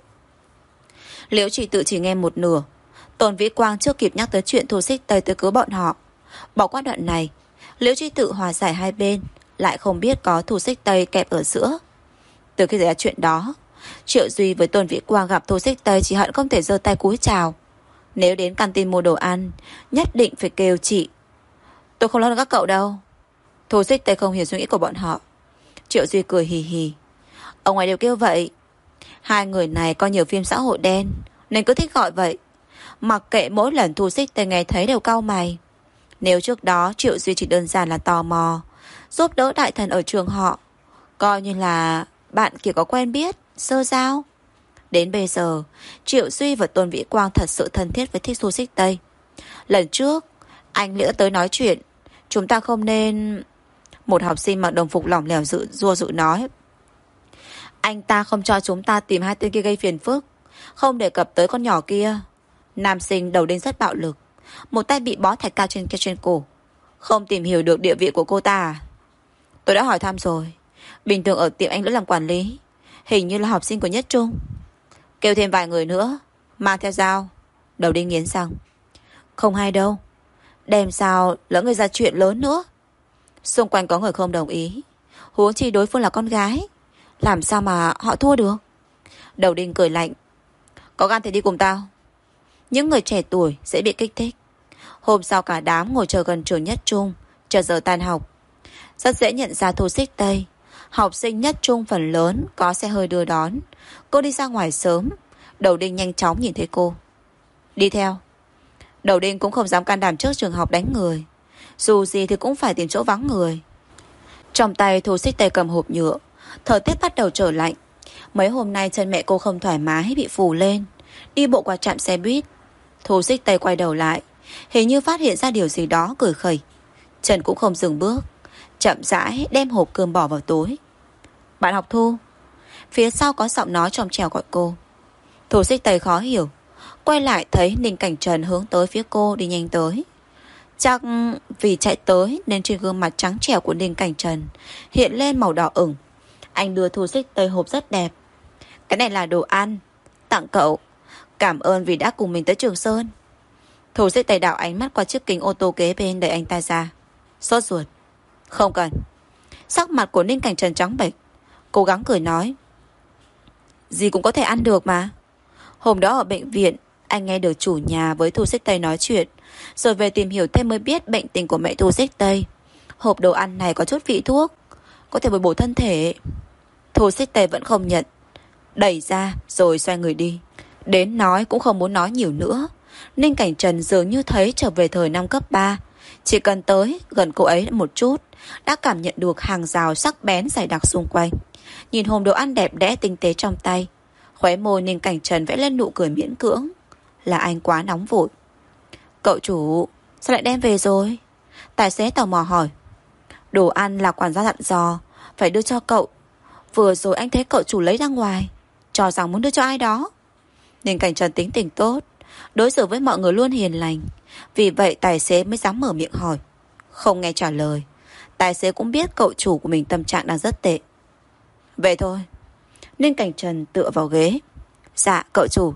Liễu Chi Tử chỉ nghe một nửa. Tôn Vĩ Quang chưa kịp nhắc tới chuyện Thu Xích Tây tới cứu bọn họ. Bỏ qua đoạn này, Liễu Chi Tử hòa giải hai bên, lại không biết có Thu Xích Tây kẹp ở giữa. Từ khi xảy ra chuyện đó, Triệu Duy với Tôn Vĩ Quang gặp Thu Xích Tây chỉ hận không thể giơ tay cúi chào. Nếu đến canteen mua đồ ăn, nhất định phải kêu chị. Tôi không lo được các cậu đâu. Thu Xích Tây không hiểu suy nghĩ của bọn họ. Triệu Duy cười hì hì. Ở ngoài đều kêu vậy. Hai người này coi nhiều phim xã hội đen nên cứ thích gọi vậy. Mặc kệ mỗi lần Thu Xích Tây nghe thấy đều cau mày. Nếu trước đó Triệu Duy chỉ đơn giản là tò mò, giúp đỡ đại thần ở trường họ, coi như là bạn kia có quen biết, sơ giao. Đến bây giờ, Triệu Duy và Tôn Vĩ Quang thật sự thân thiết với Thích Thu Xích Tây. Lần trước, anh Liễu tới nói chuyện, chúng ta không nên... Một học sinh mặc đồng phục lỏng lẻo dụ nói. Anh ta không cho chúng ta tìm hai tên kia gây phiền phức, không đề cập tới con nhỏ kia. Nam sinh đầu đinh rất bạo lực, một tay bị bó thạch cao trên cổ. Không tìm hiểu được địa vị của cô ta à? Tôi đã hỏi thăm rồi. Bình thường ở tiệm anh Liễu làm quản lý, hình như là học sinh của Nhất Trung. Kêu thêm vài người nữa, mang theo dao. Đầu đinh nghiến răng. Không hay đâu, đem sao lỡ người ra chuyện lớn nữa. Xung quanh có người không đồng ý, huống chi đối phương là con gái, làm sao mà họ thua được. Đầu đinh cười lạnh. Có gan thì đi cùng tao. Những người trẻ tuổi dễ bị kích thích. Hôm sau cả đám ngồi chờ gần trường Nhất Trung, chờ giờ tan học. Rất dễ nhận ra Thu Xích Tây. Học sinh Nhất Trung phần lớn có xe hơi đưa đón. Cô đi ra ngoài sớm. Đầu đinh nhanh chóng nhìn thấy cô, đi theo. Đầu đinh cũng không dám can đảm trước trường học đánh người, dù gì thì cũng phải tìm chỗ vắng người. Trong tay Thu Xích Tây cầm hộp nhựa. Thời tiết bắt đầu trở lạnh. Mấy hôm nay chân mẹ cô không thoải mái, bị phù lên. Đi bộ qua trạm xe buýt. Thu Xích Tây quay đầu lại, hình như phát hiện ra điều gì đó, cười khẩy. Trần cũng không dừng bước, chậm rãi đem hộp cơm bỏ vào túi. Bạn học Thu. Phía sau có giọng nói trong trẻo gọi cô. Thu Xích Tây khó hiểu, quay lại thấy Ninh Cảnh Trần hướng tới phía cô, đi nhanh tới. Chắc vì chạy tới nên trên gương mặt trắng trẻo của Ninh Cảnh Trần hiện lên màu đỏ ửng. Anh đưa Thu Xích Tây hộp rất đẹp. Cái này là đồ ăn, tặng cậu. Cảm ơn vì đã cùng mình tới Trường Sơn. Thu Xích Tây đảo ánh mắt qua chiếc kính ô tô kế bên, đẩy anh ta ra. Sốt ruột. Không cần. Sắc mặt của Ninh Cảnh Trần trắng bệch, cố gắng cười nói. Gì cũng có thể ăn được mà. Hôm đó ở bệnh viện, anh nghe được chủ nhà với Thu Xích Tây nói chuyện, rồi về tìm hiểu thêm mới biết bệnh tình của mẹ Thu Xích Tây. Hộp đồ ăn này có chút vị thuốc, có thể bồi bổ thân thể. Thu Xích Tây vẫn không nhận, đẩy ra rồi xoay người đi. Đến nói cũng không muốn nói nhiều nữa. Ninh Cảnh Trần dường như thấy trở về thời năm cấp 3. Chỉ cần tới gần cô ấy một chút, đã cảm nhận được hàng rào sắc bén dày đặc xung quanh. Nhìn hộp đồ ăn đẹp đẽ tinh tế trong tay, khóe môi Ninh Cảnh Trần vẽ lên nụ cười miễn cưỡng. là anh quá nóng vội. Cậu chủ, sao lại đem về rồi? Tài xế tò mò hỏi. Đồ ăn là quản gia dặn dò phải đưa cho cậu. Vừa rồi anh thấy cậu chủ lấy ra ngoài, cho rằng muốn đưa cho ai đó. Nên Cảnh Trần tính tình tốt, đối xử với mọi người luôn hiền lành. Vì vậy tài xế mới dám mở miệng hỏi. Không nghe trả lời, tài xế cũng biết cậu chủ của mình tâm trạng đang rất tệ. Vậy thôi. Nên Cảnh Trần tựa vào ghế. Dạ cậu chủ.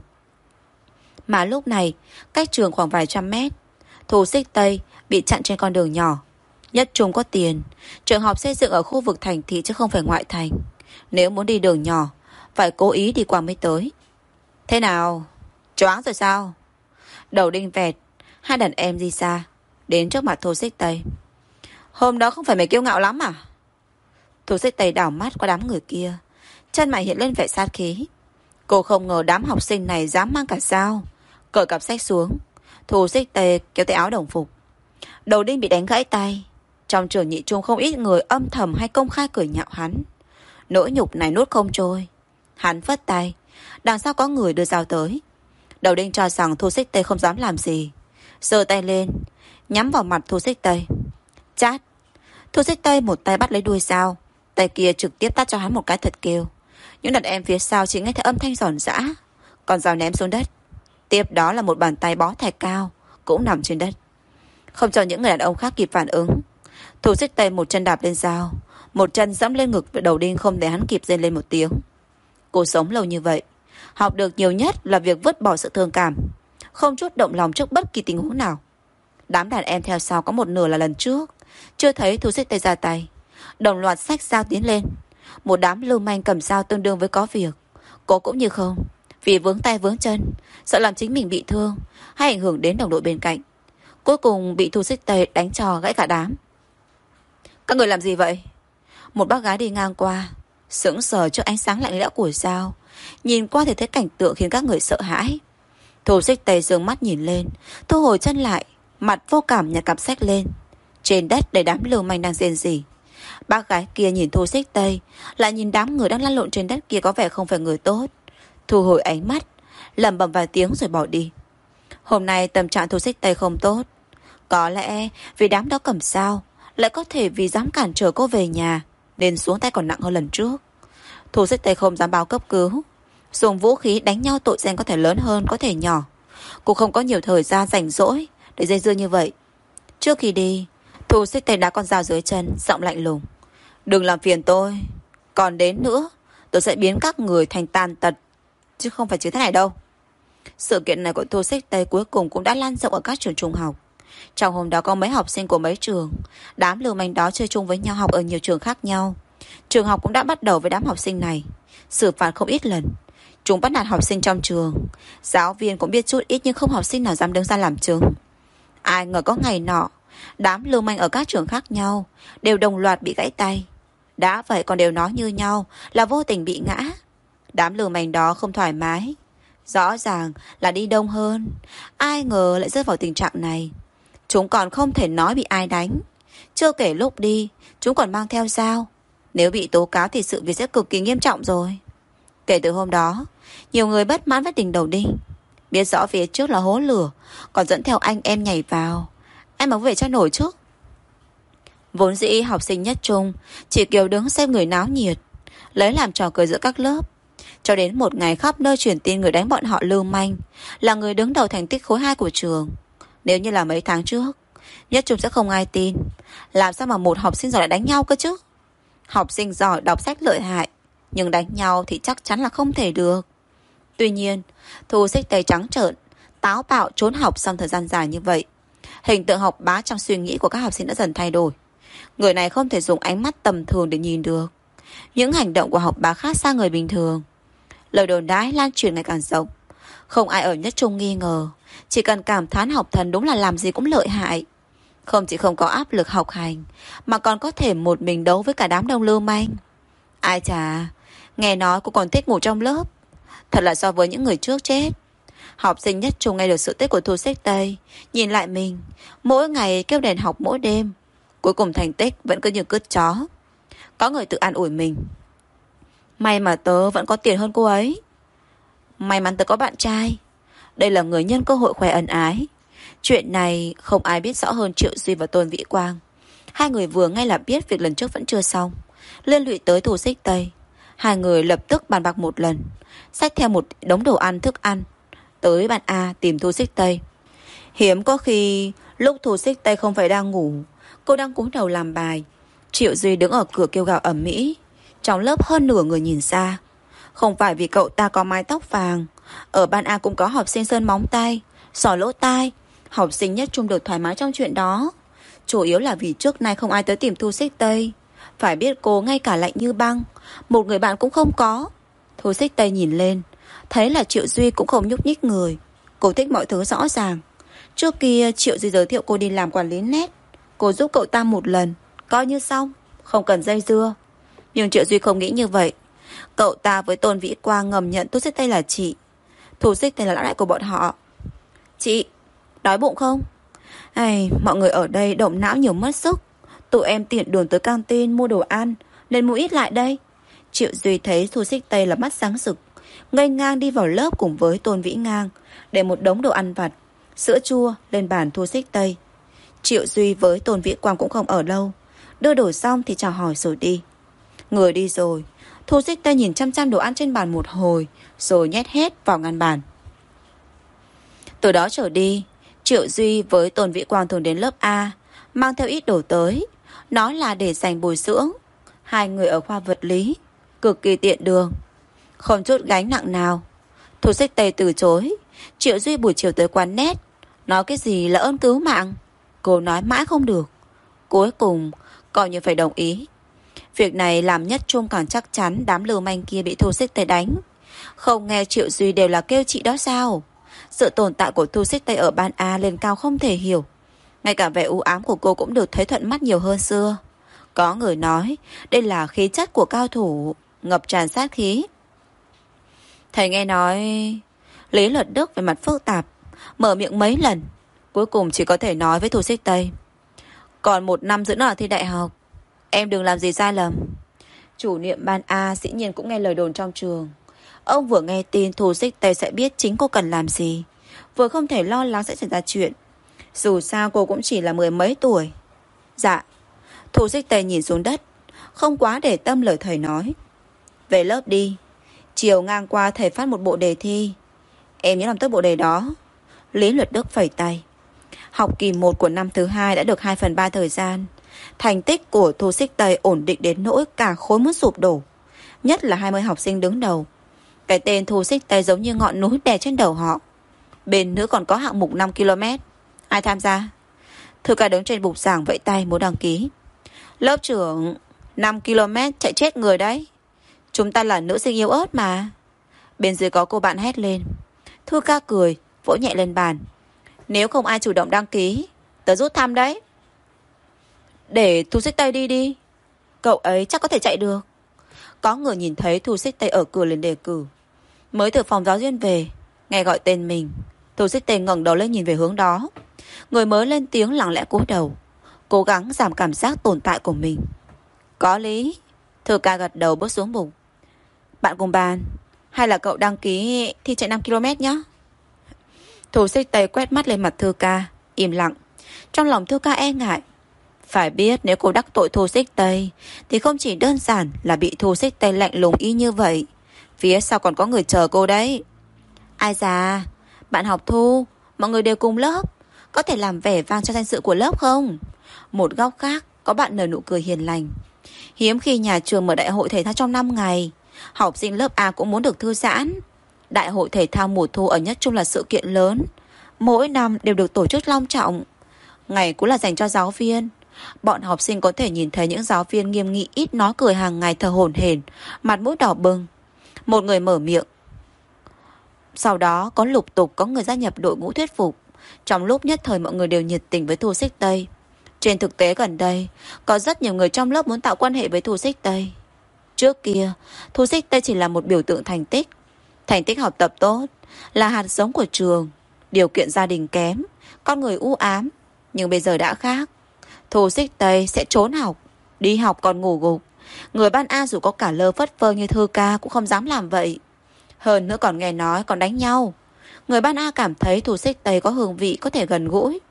Mà lúc này cách trường khoảng vài trăm mét, Thu Xích Tây bị chặn trên con đường nhỏ. Nhất Trung có tiền, trường học xây dựng ở khu vực thành thị chứ không phải ngoại thành. Nếu muốn đi đường nhỏ phải cố ý đi qua mới tới. Thế nào, choáng rồi sao? Đầu đinh vẹt, hai đàn em đi xa, đến trước mặt Thu Xích Tây. Hôm đó không phải mày kiêu ngạo lắm à? Thu Xích Tây đảo mắt qua đám người kia, chân mày hiện lên vẻ sát khí. Cô không ngờ đám học sinh này dám mang cả dao. Cởi cặp sách xuống, Thu Xích Tây kéo tay áo đồng phục. Đầu đinh bị đánh gãy tay. Trong trường nhị trung không ít người âm thầm hay công khai cười nhạo hắn. Nỗi nhục này nuốt không trôi. Hắn vất tay, đằng sau có người đưa dao tới. Đầu đinh cho rằng Thu Xích Tây không dám làm gì, giơ tay lên nhắm vào mặt Thu Xích Tây. Chát. Thu Xích Tây một tay bắt lấy đuôi dao, tay kia trực tiếp tát cho hắn một cái thật kêu. Những đàn em phía sau chỉ nghe thấy âm thanh giòn giã, còn dao ném xuống đất. Tiếp đó là một bàn tay bó thạch cao cũng nằm trên đất. Không cho những người đàn ông khác kịp phản ứng, Thu Xích Tây một chân đạp lên dao, một chân dẫm lên ngực Đầu đinh, không để hắn kịp rên lên một tiếng. Cô sống lâu như vậy, học được nhiều nhất là việc vứt bỏ sự thương cảm, không chút động lòng trước bất kỳ tình huống nào. Đám đàn em theo sau có một nửa là lần trước chưa thấy Thu Xích Tây ra tay, đồng loạt xách dao tiến lên. Một đám lưu manh cầm dao tương đương với có việc. Cô cũng như không, vì vướng tay vướng chân, sợ làm chính mình bị thương hay ảnh hưởng đến đồng đội bên cạnh. Cuối cùng bị Thu Xích Tây đánh cho gãy cả đám. Các người làm gì vậy? Một bác gái đi ngang qua, sững sờ trước ánh sáng lạnh lẽo của dao, nhìn qua thì thấy cảnh tượng khiến các người sợ hãi. Thu Xích Tây giương mắt nhìn lên, thu hồi chân lại, mặt vô cảm nhặt cặp sách lên. Trên đất đầy đám lưu manh đang rên rỉ. Bác gái kia nhìn Thu Xích Tây, lại nhìn đám người đang lăn lộn trên đất kia có vẻ không phải người tốt. Thu hồi ánh mắt, lẩm bẩm vài tiếng rồi bỏ đi. Hôm nay tâm trạng Thu Xích Tây không tốt. Có lẽ vì đám đó cầm dao, lại có thể vì dám cản trở cô về nhà, nên xuống tay còn nặng hơn lần trước. Thu Xích Tây không dám báo cấp cứu, dùng vũ khí đánh nhau tội danh có thể lớn hơn có thể nhỏ. Cô không có nhiều thời gian rảnh rỗi để dây dưa như vậy. Trước khi đi, Thu Xích Tây đá con dao dưới chân, giọng lạnh lùng. Đừng làm phiền tôi, còn đến nữa tôi sẽ biến các người thành tàn tật, chứ không phải chứ thế này đâu. Sự kiện này của Thu Xích Tây cuối cùng cũng đã lan rộng ở các trường trung học. Trong hôm đó có mấy học sinh của mấy trường, đám lưu manh đó chơi chung với nhau, học ở nhiều trường khác nhau. Trường học cũng đã bắt đầu với đám học sinh này, xử phạt không ít lần. Chúng bắt nạt học sinh trong trường. Giáo viên cũng biết chút ít nhưng không học sinh nào dám đứng ra làm chứng. Ai ngờ có ngày nọ, đám lưu manh ở các trường khác nhau đều đồng loạt bị gãy tay. Đã vậy còn đều nói như nhau là vô tình bị ngã. Đám lưu manh đó không thoải mái, rõ ràng là đi đông hơn. Ai ngờ lại rơi vào tình trạng này. Chúng còn không thể nói bị ai đánh. Chưa kể lúc đi, chúng còn mang theo dao. Nếu bị tố cáo thì sự việc sẽ cực kỳ nghiêm trọng rồi. Kể từ hôm đó, nhiều người bất mãn với Đình Đầu Đinh. Biết rõ phía trước là hố lửa, còn dẫn theo anh em nhảy vào. Em bảo vệ cho nổi trước. Vốn dĩ học sinh nhất trung chỉ kiểu đứng xem người náo nhiệt, lấy làm trò cười giữa các lớp. Cho đến một ngày khắp nơi truyền tin người đánh bọn họ lưu manh là người đứng đầu thành tích khối 2 của trường. Nếu như là mấy tháng trước, nhất trung sẽ không ai tin. Làm sao mà một học sinh giỏi lại đánh nhau cơ chứ? Học sinh giỏi đọc sách lợi hại, nhưng đánh nhau thì chắc chắn là không thể được. Tuy nhiên, Thu Xích Tây trắng trợn, táo bạo trốn học trong thời gian dài như vậy, hình tượng học bá trong suy nghĩ của các học sinh đã dần thay đổi. Người này không thể dùng ánh mắt tầm thường để nhìn được. Những hành động của học bá khác xa người bình thường. Lời đồn đãi lan truyền ngày càng rộng. Không ai ở nhất trung nghi ngờ, chỉ cần cảm thán học thần đúng là làm gì cũng lợi hại. Không chỉ không có áp lực học hành, mà còn có thể một mình đấu với cả đám đông lưu manh. Ai chà, nghe nói cô còn thích ngủ trong lớp. Thật là so với những người trước chết. Học sinh nhất trung nghe được sự tích của Thu Xích Tây, nhìn lại mình, mỗi ngày kêu đèn học mỗi đêm, cuối cùng thành tích vẫn cứ như cứt chó. Có người tự an ủi mình. May mà tớ vẫn có tiền hơn cô ấy. May mắn tớ có bạn trai. Đây là người nhân cơ hội khoe ân ái. Chuyện này không ai biết rõ hơn Triệu Duy và Tôn Vĩ Quang. Hai người vừa ngay là biết việc lần trước vẫn chưa xong, liên lụy tới Thu Xích Tây. Hai người lập tức bàn bạc một lần, xách theo một đống đồ ăn thức ăn tới ban A tìm Thu Xích Tây. Hiếm có khi lúc Thu Xích Tây không phải đang ngủ, cô đang cúi đầu làm bài, Triệu Duy đứng ở cửa kêu gào ầm ĩ. Trong lớp hơn nửa người nhìn xa. Không phải vì cậu ta có mái tóc vàng, ở ban A cũng có học sinh sơn móng tay, xỏ lỗ tai, học sinh nhất trung được thoải mái trong chuyện đó. Chủ yếu là vì trước nay không ai tới tìm Thu Xích Tây. Phải biết cô ngay cả lạnh như băng, một người bạn cũng không có. Thu Xích Tây nhìn lên, thấy là Triệu Duy cũng không nhúc nhích người. Cô thích mọi thứ rõ ràng. Trước kia Triệu Duy giới thiệu cô đi làm quản lý nét, cô giúp cậu ta một lần, coi như xong, không cần dây dưa. Nhưng Triệu Duy không nghĩ như vậy. Cậu ta với Tôn Vĩ Quang ngầm nhận Thu Xích Tây là chị. Thu Xích Tây là lão đại của bọn họ. Chị, đói bụng không? Mọi người ở đây động não nhiều mất sức. Tụi em tiện đường tới căng tin mua đồ ăn, nên mua ít lại đây. Triệu Duy thấy Thu Xích Tây là mắt sáng rực, ngây ngang đi vào lớp cùng với Tôn Vĩ Ngang, để một đống đồ ăn vặt, sữa chua lên bàn Thu Xích Tây. Triệu Duy với Tôn Vĩ Quang cũng không ở lâu, đưa đồ xong thì chào hỏi rồi đi. Người đi rồi, Thu Xích Tây nhìn chăm chăm đồ ăn trên bàn một hồi, rồi nhét hết vào ngăn bàn. Từ đó trở đi, Triệu Duy với Tôn Vĩ Quang thường đến lớp A, mang theo ít đồ tới, nói là để dành bồi dưỡng. Hai người ở khoa vật lý, cực kỳ tiện đường, không chút gánh nặng nào. Thu Xích Tây từ chối. Triệu Duy buổi chiều tới quán nét, nói cái gì là ơn cứu mạng, cô nói mãi không được. Cuối cùng coi như phải đồng ý. Việc này làm Nhất Trung càng chắc chắn đám lưu manh kia bị Thu Xích Tây đánh. Không nghe Triệu Duy đều là kêu chị đó sao? Sự tồn tại của Thu Xích Tây ở ban A lên cao không thể hiểu. Ngay cả vẻ u ám của cô cũng được thấy thuận mắt nhiều hơn xưa. Có người nói đây là khí chất của cao thủ, ngập tràn sát khí. Thầy nghe nói Lý Luật Đức về mặt phức tạp, mở miệng mấy lần, cuối cùng chỉ có thể nói với Thu Xích Tây: còn 1 năm nữa là thi đại học, em đừng làm gì sai lầm. Chủ nhiệm ban A dĩ nhiên cũng nghe lời đồn trong trường. Ông vừa nghe tin Thu Xích Tây sẽ biết chính cô cần làm gì, vừa không thể lo lắng sẽ xảy ra chuyện. Dù sao cô cũng chỉ là 10 mấy tuổi. Dạ. Thu Xích Tây nhìn xuống đất, không quá để tâm lời thầy nói. Về lớp đi. Chiều ngang qua thầy phát một bộ đề thi, em nhớ làm tốt bộ đề đó. Lý Luật Đức phẩy tay. Học kỳ 1 của năm thứ 2 đã được 2/3 thời gian. Thành tích của Thu Xích Tây ổn định đến nỗi cả khối muốn sụp đổ, nhất là 20 học sinh đứng đầu. Cái tên Thu Xích Tây giống như ngọn núi đè trên đầu họ. Bên nữa còn có hạng mục 5 km. Ai tham gia? Thư ca đứng trên bục giảng vẫy tay muốn đăng ký. Lớp trưởng, 5 km chạy chết người đấy. Chúng ta là nữ sinh yếu ớt mà. Bên dưới có cô bạn hét lên. Thư ca cười, vỗ nhẹ lên bàn. Nếu không ai chủ động đăng ký, tớ rút thăm đấy. Để Thu Xích Tây đi đi, cậu ấy chắc có thể chạy được. Có người nhìn thấy Thu Xích Tây ở cửa liền đề cử. Mới từ phòng giáo viên về, nghe gọi tên mình, Thu Xích Tây ngẩng đầu lên nhìn về hướng đó. Người mới lên tiếng lặng lẽ cúi đầu, cố gắng giảm cảm giác tồn tại của mình. Có lý. Thư ca gật đầu bước xuống bục. Bạn cùng bàn, hay là cậu đăng ký thi chạy 5 km nhé? Thu Xích Tây quét mắt lên mặt Thư ca, im lặng. Trong lòng Thư ca e ngại. Phải biết nếu cô đắc tội Thu Xích Tây thì không chỉ đơn giản là bị Thu Xích Tây lạnh lùng y như vậy, phía sau còn có người chờ cô đấy. Ai già, bạn học Thu, mọi người đều cùng lớp, có thể làm vẻ vang cho danh dự của lớp không? Một góc khác có bạn nở nụ cười hiền lành. Hiếm khi nhà trường mở đại hội thể thao trong 5 ngày, học sinh lớp A cũng muốn được thư giãn. Đại hội thể thao mùa thu ở Nhất Trung là sự kiện lớn, mỗi năm đều được tổ chức long trọng. Ngày cũng là dành cho giáo viên. Bọn học sinh có thể nhìn thấy những giáo viên nghiêm nghị ít nói cười hàng ngày thở hổn hển, mặt mũi đỏ bừng. Một người mở miệng, sau đó có lục tục có người gia nhập đội ngũ thuyết phục. Trong lúc nhất thời mọi người đều nhiệt tình với Thu Xích Tây. Trên thực tế gần đây có rất nhiều người trong lớp muốn tạo quan hệ với Thu Xích Tây. Trước kia Thu Xích Tây chỉ là một biểu tượng thành tích. Thành tích học tập tốt, là hạt giống của trường. Điều kiện gia đình kém, con người u ám. Nhưng bây giờ đã khác. Thu Xích Tây sẽ trốn học, đi học còn ngủ gục. Người ban A dù có cả lơ phất phơ như Thư ca cũng không dám làm vậy. Hơn nữa còn nghe nói còn đánh nhau. Người ban A cảm thấy Thu Xích Tây có hương vị có thể gần gũi.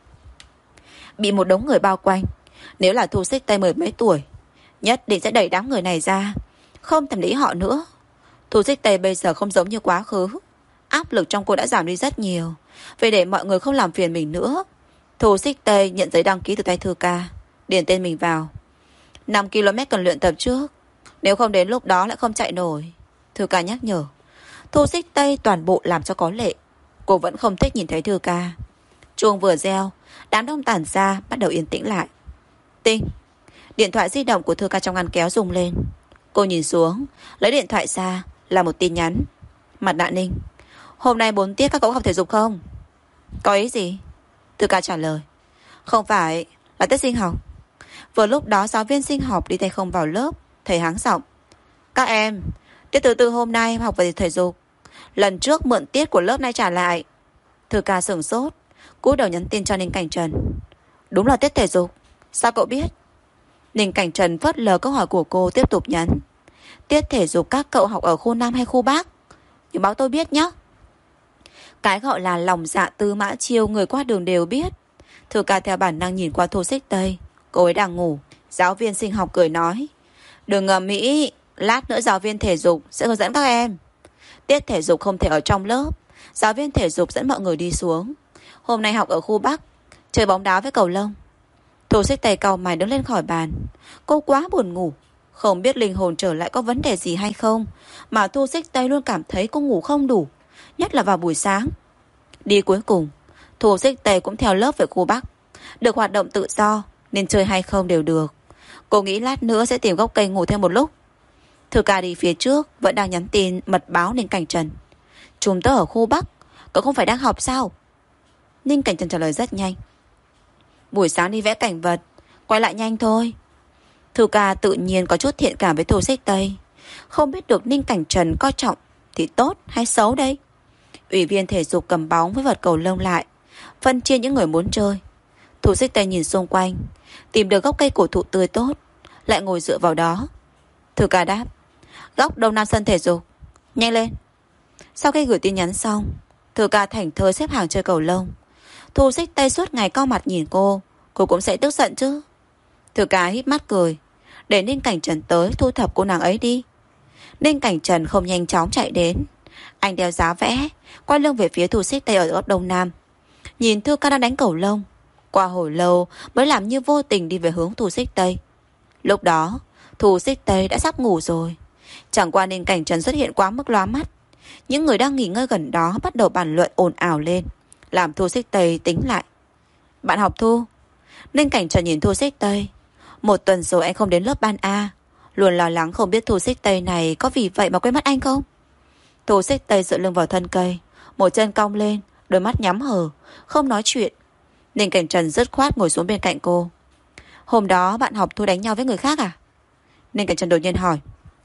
Bị một đống người bao quanh, nếu là Thu Xích Tây mười mấy tuổi, nhất định sẽ đẩy đám người này ra, không thèm để ý họ nữa. Thu Xích Tây bây giờ không giống như quá khứ. Áp lực trong cô đã giảm đi rất nhiều. Vì để mọi người không làm phiền mình nữa, Thu Xích Tây nhận giấy đăng ký từ tay Thư Ca, điền tên mình vào. 5 km cần luyện tập trước, nếu không đến lúc đó lại không chạy nổi. Thư Ca nhắc nhở. Thu Xích Tây toàn bộ làm cho có lệ. Cô vẫn không thích nhìn thấy Thư Ca. Chuông vừa reo, đám đông tản ra, bắt đầu yên tĩnh lại. Tinh. Điện thoại di động của Thư Ca trong ngăn kéo rung lên. Cô nhìn xuống, lấy điện thoại ra, là một tin nhắn. Mặt nạ Ninh. Hôm nay 4 tiết các cậu học thể dục không? Có ý gì? Thư Ca trả lời. Không phải, là tiết sinh học. Vừa lúc đó giáo viên sinh học đi tay không vào lớp. Thầy háng giọng. Các em, tiết thứ tư hôm nay học về thể dục. Lần trước mượn tiết của lớp nay trả lại. Thư Ca sửng sốt, cúi đầu nhắn tin cho Ninh Cảnh Trần. Đúng là tiết thể dục. Sao cậu biết? Ninh Cảnh Trần phớt lờ câu hỏi của cô, tiếp tục nhắn. Tiết thể dục các cậu học ở khu Nam hay khu Bắc? Nhưng báo tôi biết nhé. Cái gọi là lòng dạ Tư Mã Chiêu người qua đường đều biết. Thư Ca theo bản năng nhìn qua Thu Xích Tây. Cô ấy đang ngủ. Giáo viên sinh học cười nói. Đừng ngờ Mỹ, lát nữa giáo viên thể dục sẽ hướng dẫn các em. Tiết thể dục không thể ở trong lớp. Giáo viên thể dục dẫn mọi người đi xuống. Hôm nay học ở khu Bắc, chơi bóng đá với cầu lông. Thu Xích Tây cau mày đứng lên khỏi bàn. Cô quá buồn ngủ, không biết linh hồn trở lại có vấn đề gì hay không, mà Thu Xích Tây luôn cảm thấy cô ngủ không đủ, nhất là vào buổi sáng. Đi cuối cùng, Thu Xích Tây cũng theo lớp về khu Bắc. Được hoạt động tự do nên chơi hay không đều được. Cô nghĩ lát nữa sẽ tìm gốc cây ngủ thêm một lúc. Thư Ca đi phía trước vẫn đang nhắn tin mật báo Ninh Cảnh Trần. Chúng tớ ở khu Bắc, cậu không phải đang học sao? Ninh Cảnh Trần trả lời rất nhanh. Buổi sáng đi vẽ cảnh vật, quay lại nhanh thôi. Thư Ca tự nhiên có chút thiện cảm với Thu Xích Tây. Không biết được Ninh Cảnh Trần coi trọng thì tốt hay xấu đây. Ủy viên thể dục cầm bóng với vật cầu lông lại, phân chia những người muốn chơi. Thu Xích Tây nhìn xung quanh, tìm được gốc cây cổ thụ tươi tốt, lại ngồi dựa vào đó. Thư Ca đáp. Góc đông nam sân thể dục. Nhanh lên. Sau khi gửi tin nhắn xong, Thư Ca thảnh thơi xếp hàng chơi cầu lông. Thu Xích Tây suốt ngày cau mặt nhìn cô cũng sẽ tức giận chứ. Thư Ca híp mắt cười. Để Ninh Cảnh Trần tới thu thập cô nàng ấy đi. Ninh Cảnh Trần không nhanh chóng chạy đến. Anh đeo giá vẽ, quay lưng về phía Thu Xích Tây ở góc đông nam. Nhìn Thư Ca đang đánh cầu lông. Qua hồi lâu mới làm như vô tình đi về hướng Thu Xích Tây. Lúc đó Thu Xích Tây đã sắp ngủ rồi. Chẳng qua Ninh Cảnh Trần xuất hiện quá mức lóa mắt. Những người đang nghỉ ngơi gần đó bắt đầu bàn luận ồn ào lên, làm Thu Xích Tây tính lại. Bạn học Thu. Ninh Cảnh Trần nhìn Thu Xích Tây. Một tuần rồi anh không đến lớp ban A, luôn lo lắng không biết Thu Xích Tây này có vì vậy mà quên mất anh không. Thu Xích Tây dựa lưng vào thân cây, một chân cong lên, đôi mắt nhắm hờ, không nói chuyện. Ninh Cảnh Trần dứt khoát ngồi xuống bên cạnh cô. Hôm đó bạn học Thu đánh nhau với người khác à? Ninh Cảnh Trần đột nhiên hỏi.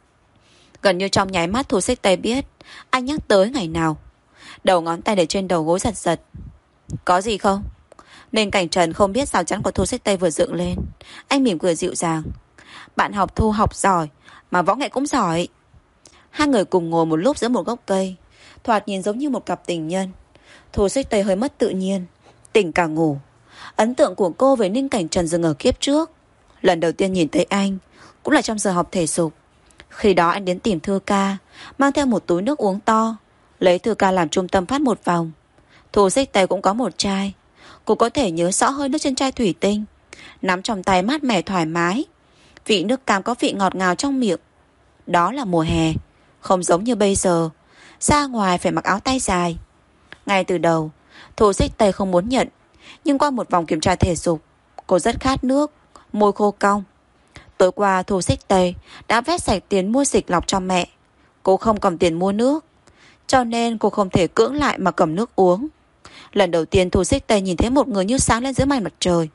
Gần như trong nháy mắt Thu Xích Tây biết anh nhắc tới ngày nào. Đầu ngón tay để trên đầu gối giật giật. Có gì không? Ninh Cảnh Trần không biết rào chắn của Thu Xích Tây vừa dựng lên. Anh mỉm cười dịu dàng. Bạn học Thu học giỏi, mà võ nghệ cũng giỏi. Hai người cùng ngồi một lúc giữa một gốc cây, thoạt nhìn giống như một cặp tình nhân. Thu Xích Tây hơi mất tự nhiên, tỉnh cả ngủ. Ấn tượng của cô về Ninh Cảnh Trần dừng ở kiếp trước. Lần đầu tiên nhìn thấy anh cũng là trong giờ học thể dục. Khi đó anh đến tìm Thư Ca, mang theo một túi nước uống to, lấy Thư Ca làm trung tâm phát một vòng. Thu Xích Tây cũng có một chai. Cô có thể nhớ rõ hơi nước trên chai thủy tinh, nắm trong tay mát mẻ thoải mái. Vị nước cam có vị ngọt ngào trong miệng. Đó là mùa hè, không giống như bây giờ ra ngoài phải mặc áo tay dài. Ngay từ đầu Thu Xích Tây không muốn nhận, nhưng qua một vòng kiểm tra thể dục, cô rất khát nước, môi khô cong. Tối qua Thu Xích Tây đã vét sạch tiền mua xịt lọc cho mẹ. Cô không còn tiền mua nước, cho nên cô không thể cưỡng lại mà cầm nước uống. Lần đầu tiên Thu Xích Tây nhìn thấy một người như sáng lên dưới màn mặt trời.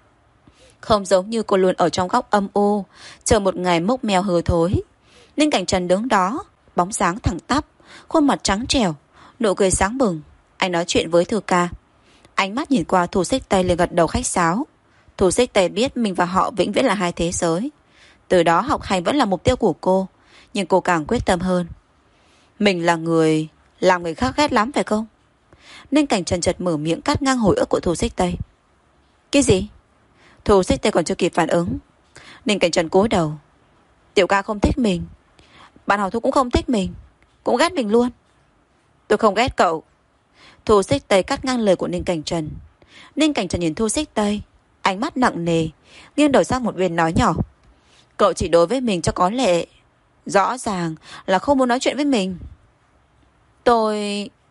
Không giống như cô luôn ở trong góc âm u, chờ một ngày mốc mèo hư thối. Ninh Cảnh Trần đứng đó, bóng dáng thẳng tắp, khuôn mặt trắng trẻo, nụ cười sáng bừng. Anh nói chuyện với Thư Ca. Ánh mắt nhìn qua Thu Xích Tây liền gật đầu khách sáo. Thu Xích Tây biết mình và họ vĩnh viễn là hai thế giới. Từ đó học hành vẫn là mục tiêu của cô, nhưng cô càng quyết tâm hơn. Mình là người làm người khác ghét lắm phải không? Ninh Cảnh Trần chợt mở miệng cắt ngang hồi ức của Thu Xích Tây. Cái gì? Thu Xích Tây còn chưa kịp phản ứng, Ninh Cảnh Trần cúi đầu. Tiểu ca không thích mình, bạn học Thu cũng không thích mình, cũng ghét mình luôn. Tôi không ghét cậu. Thu Xích Tây cắt ngang lời của Ninh Cảnh Trần. Ninh Cảnh Trần nhìn Thu Xích Tây, ánh mắt nặng nề, nghiêng đầu sang một bên nói nhỏ. Cậu chỉ đối với mình cho có lệ, rõ ràng là không muốn nói chuyện với mình. Tôi...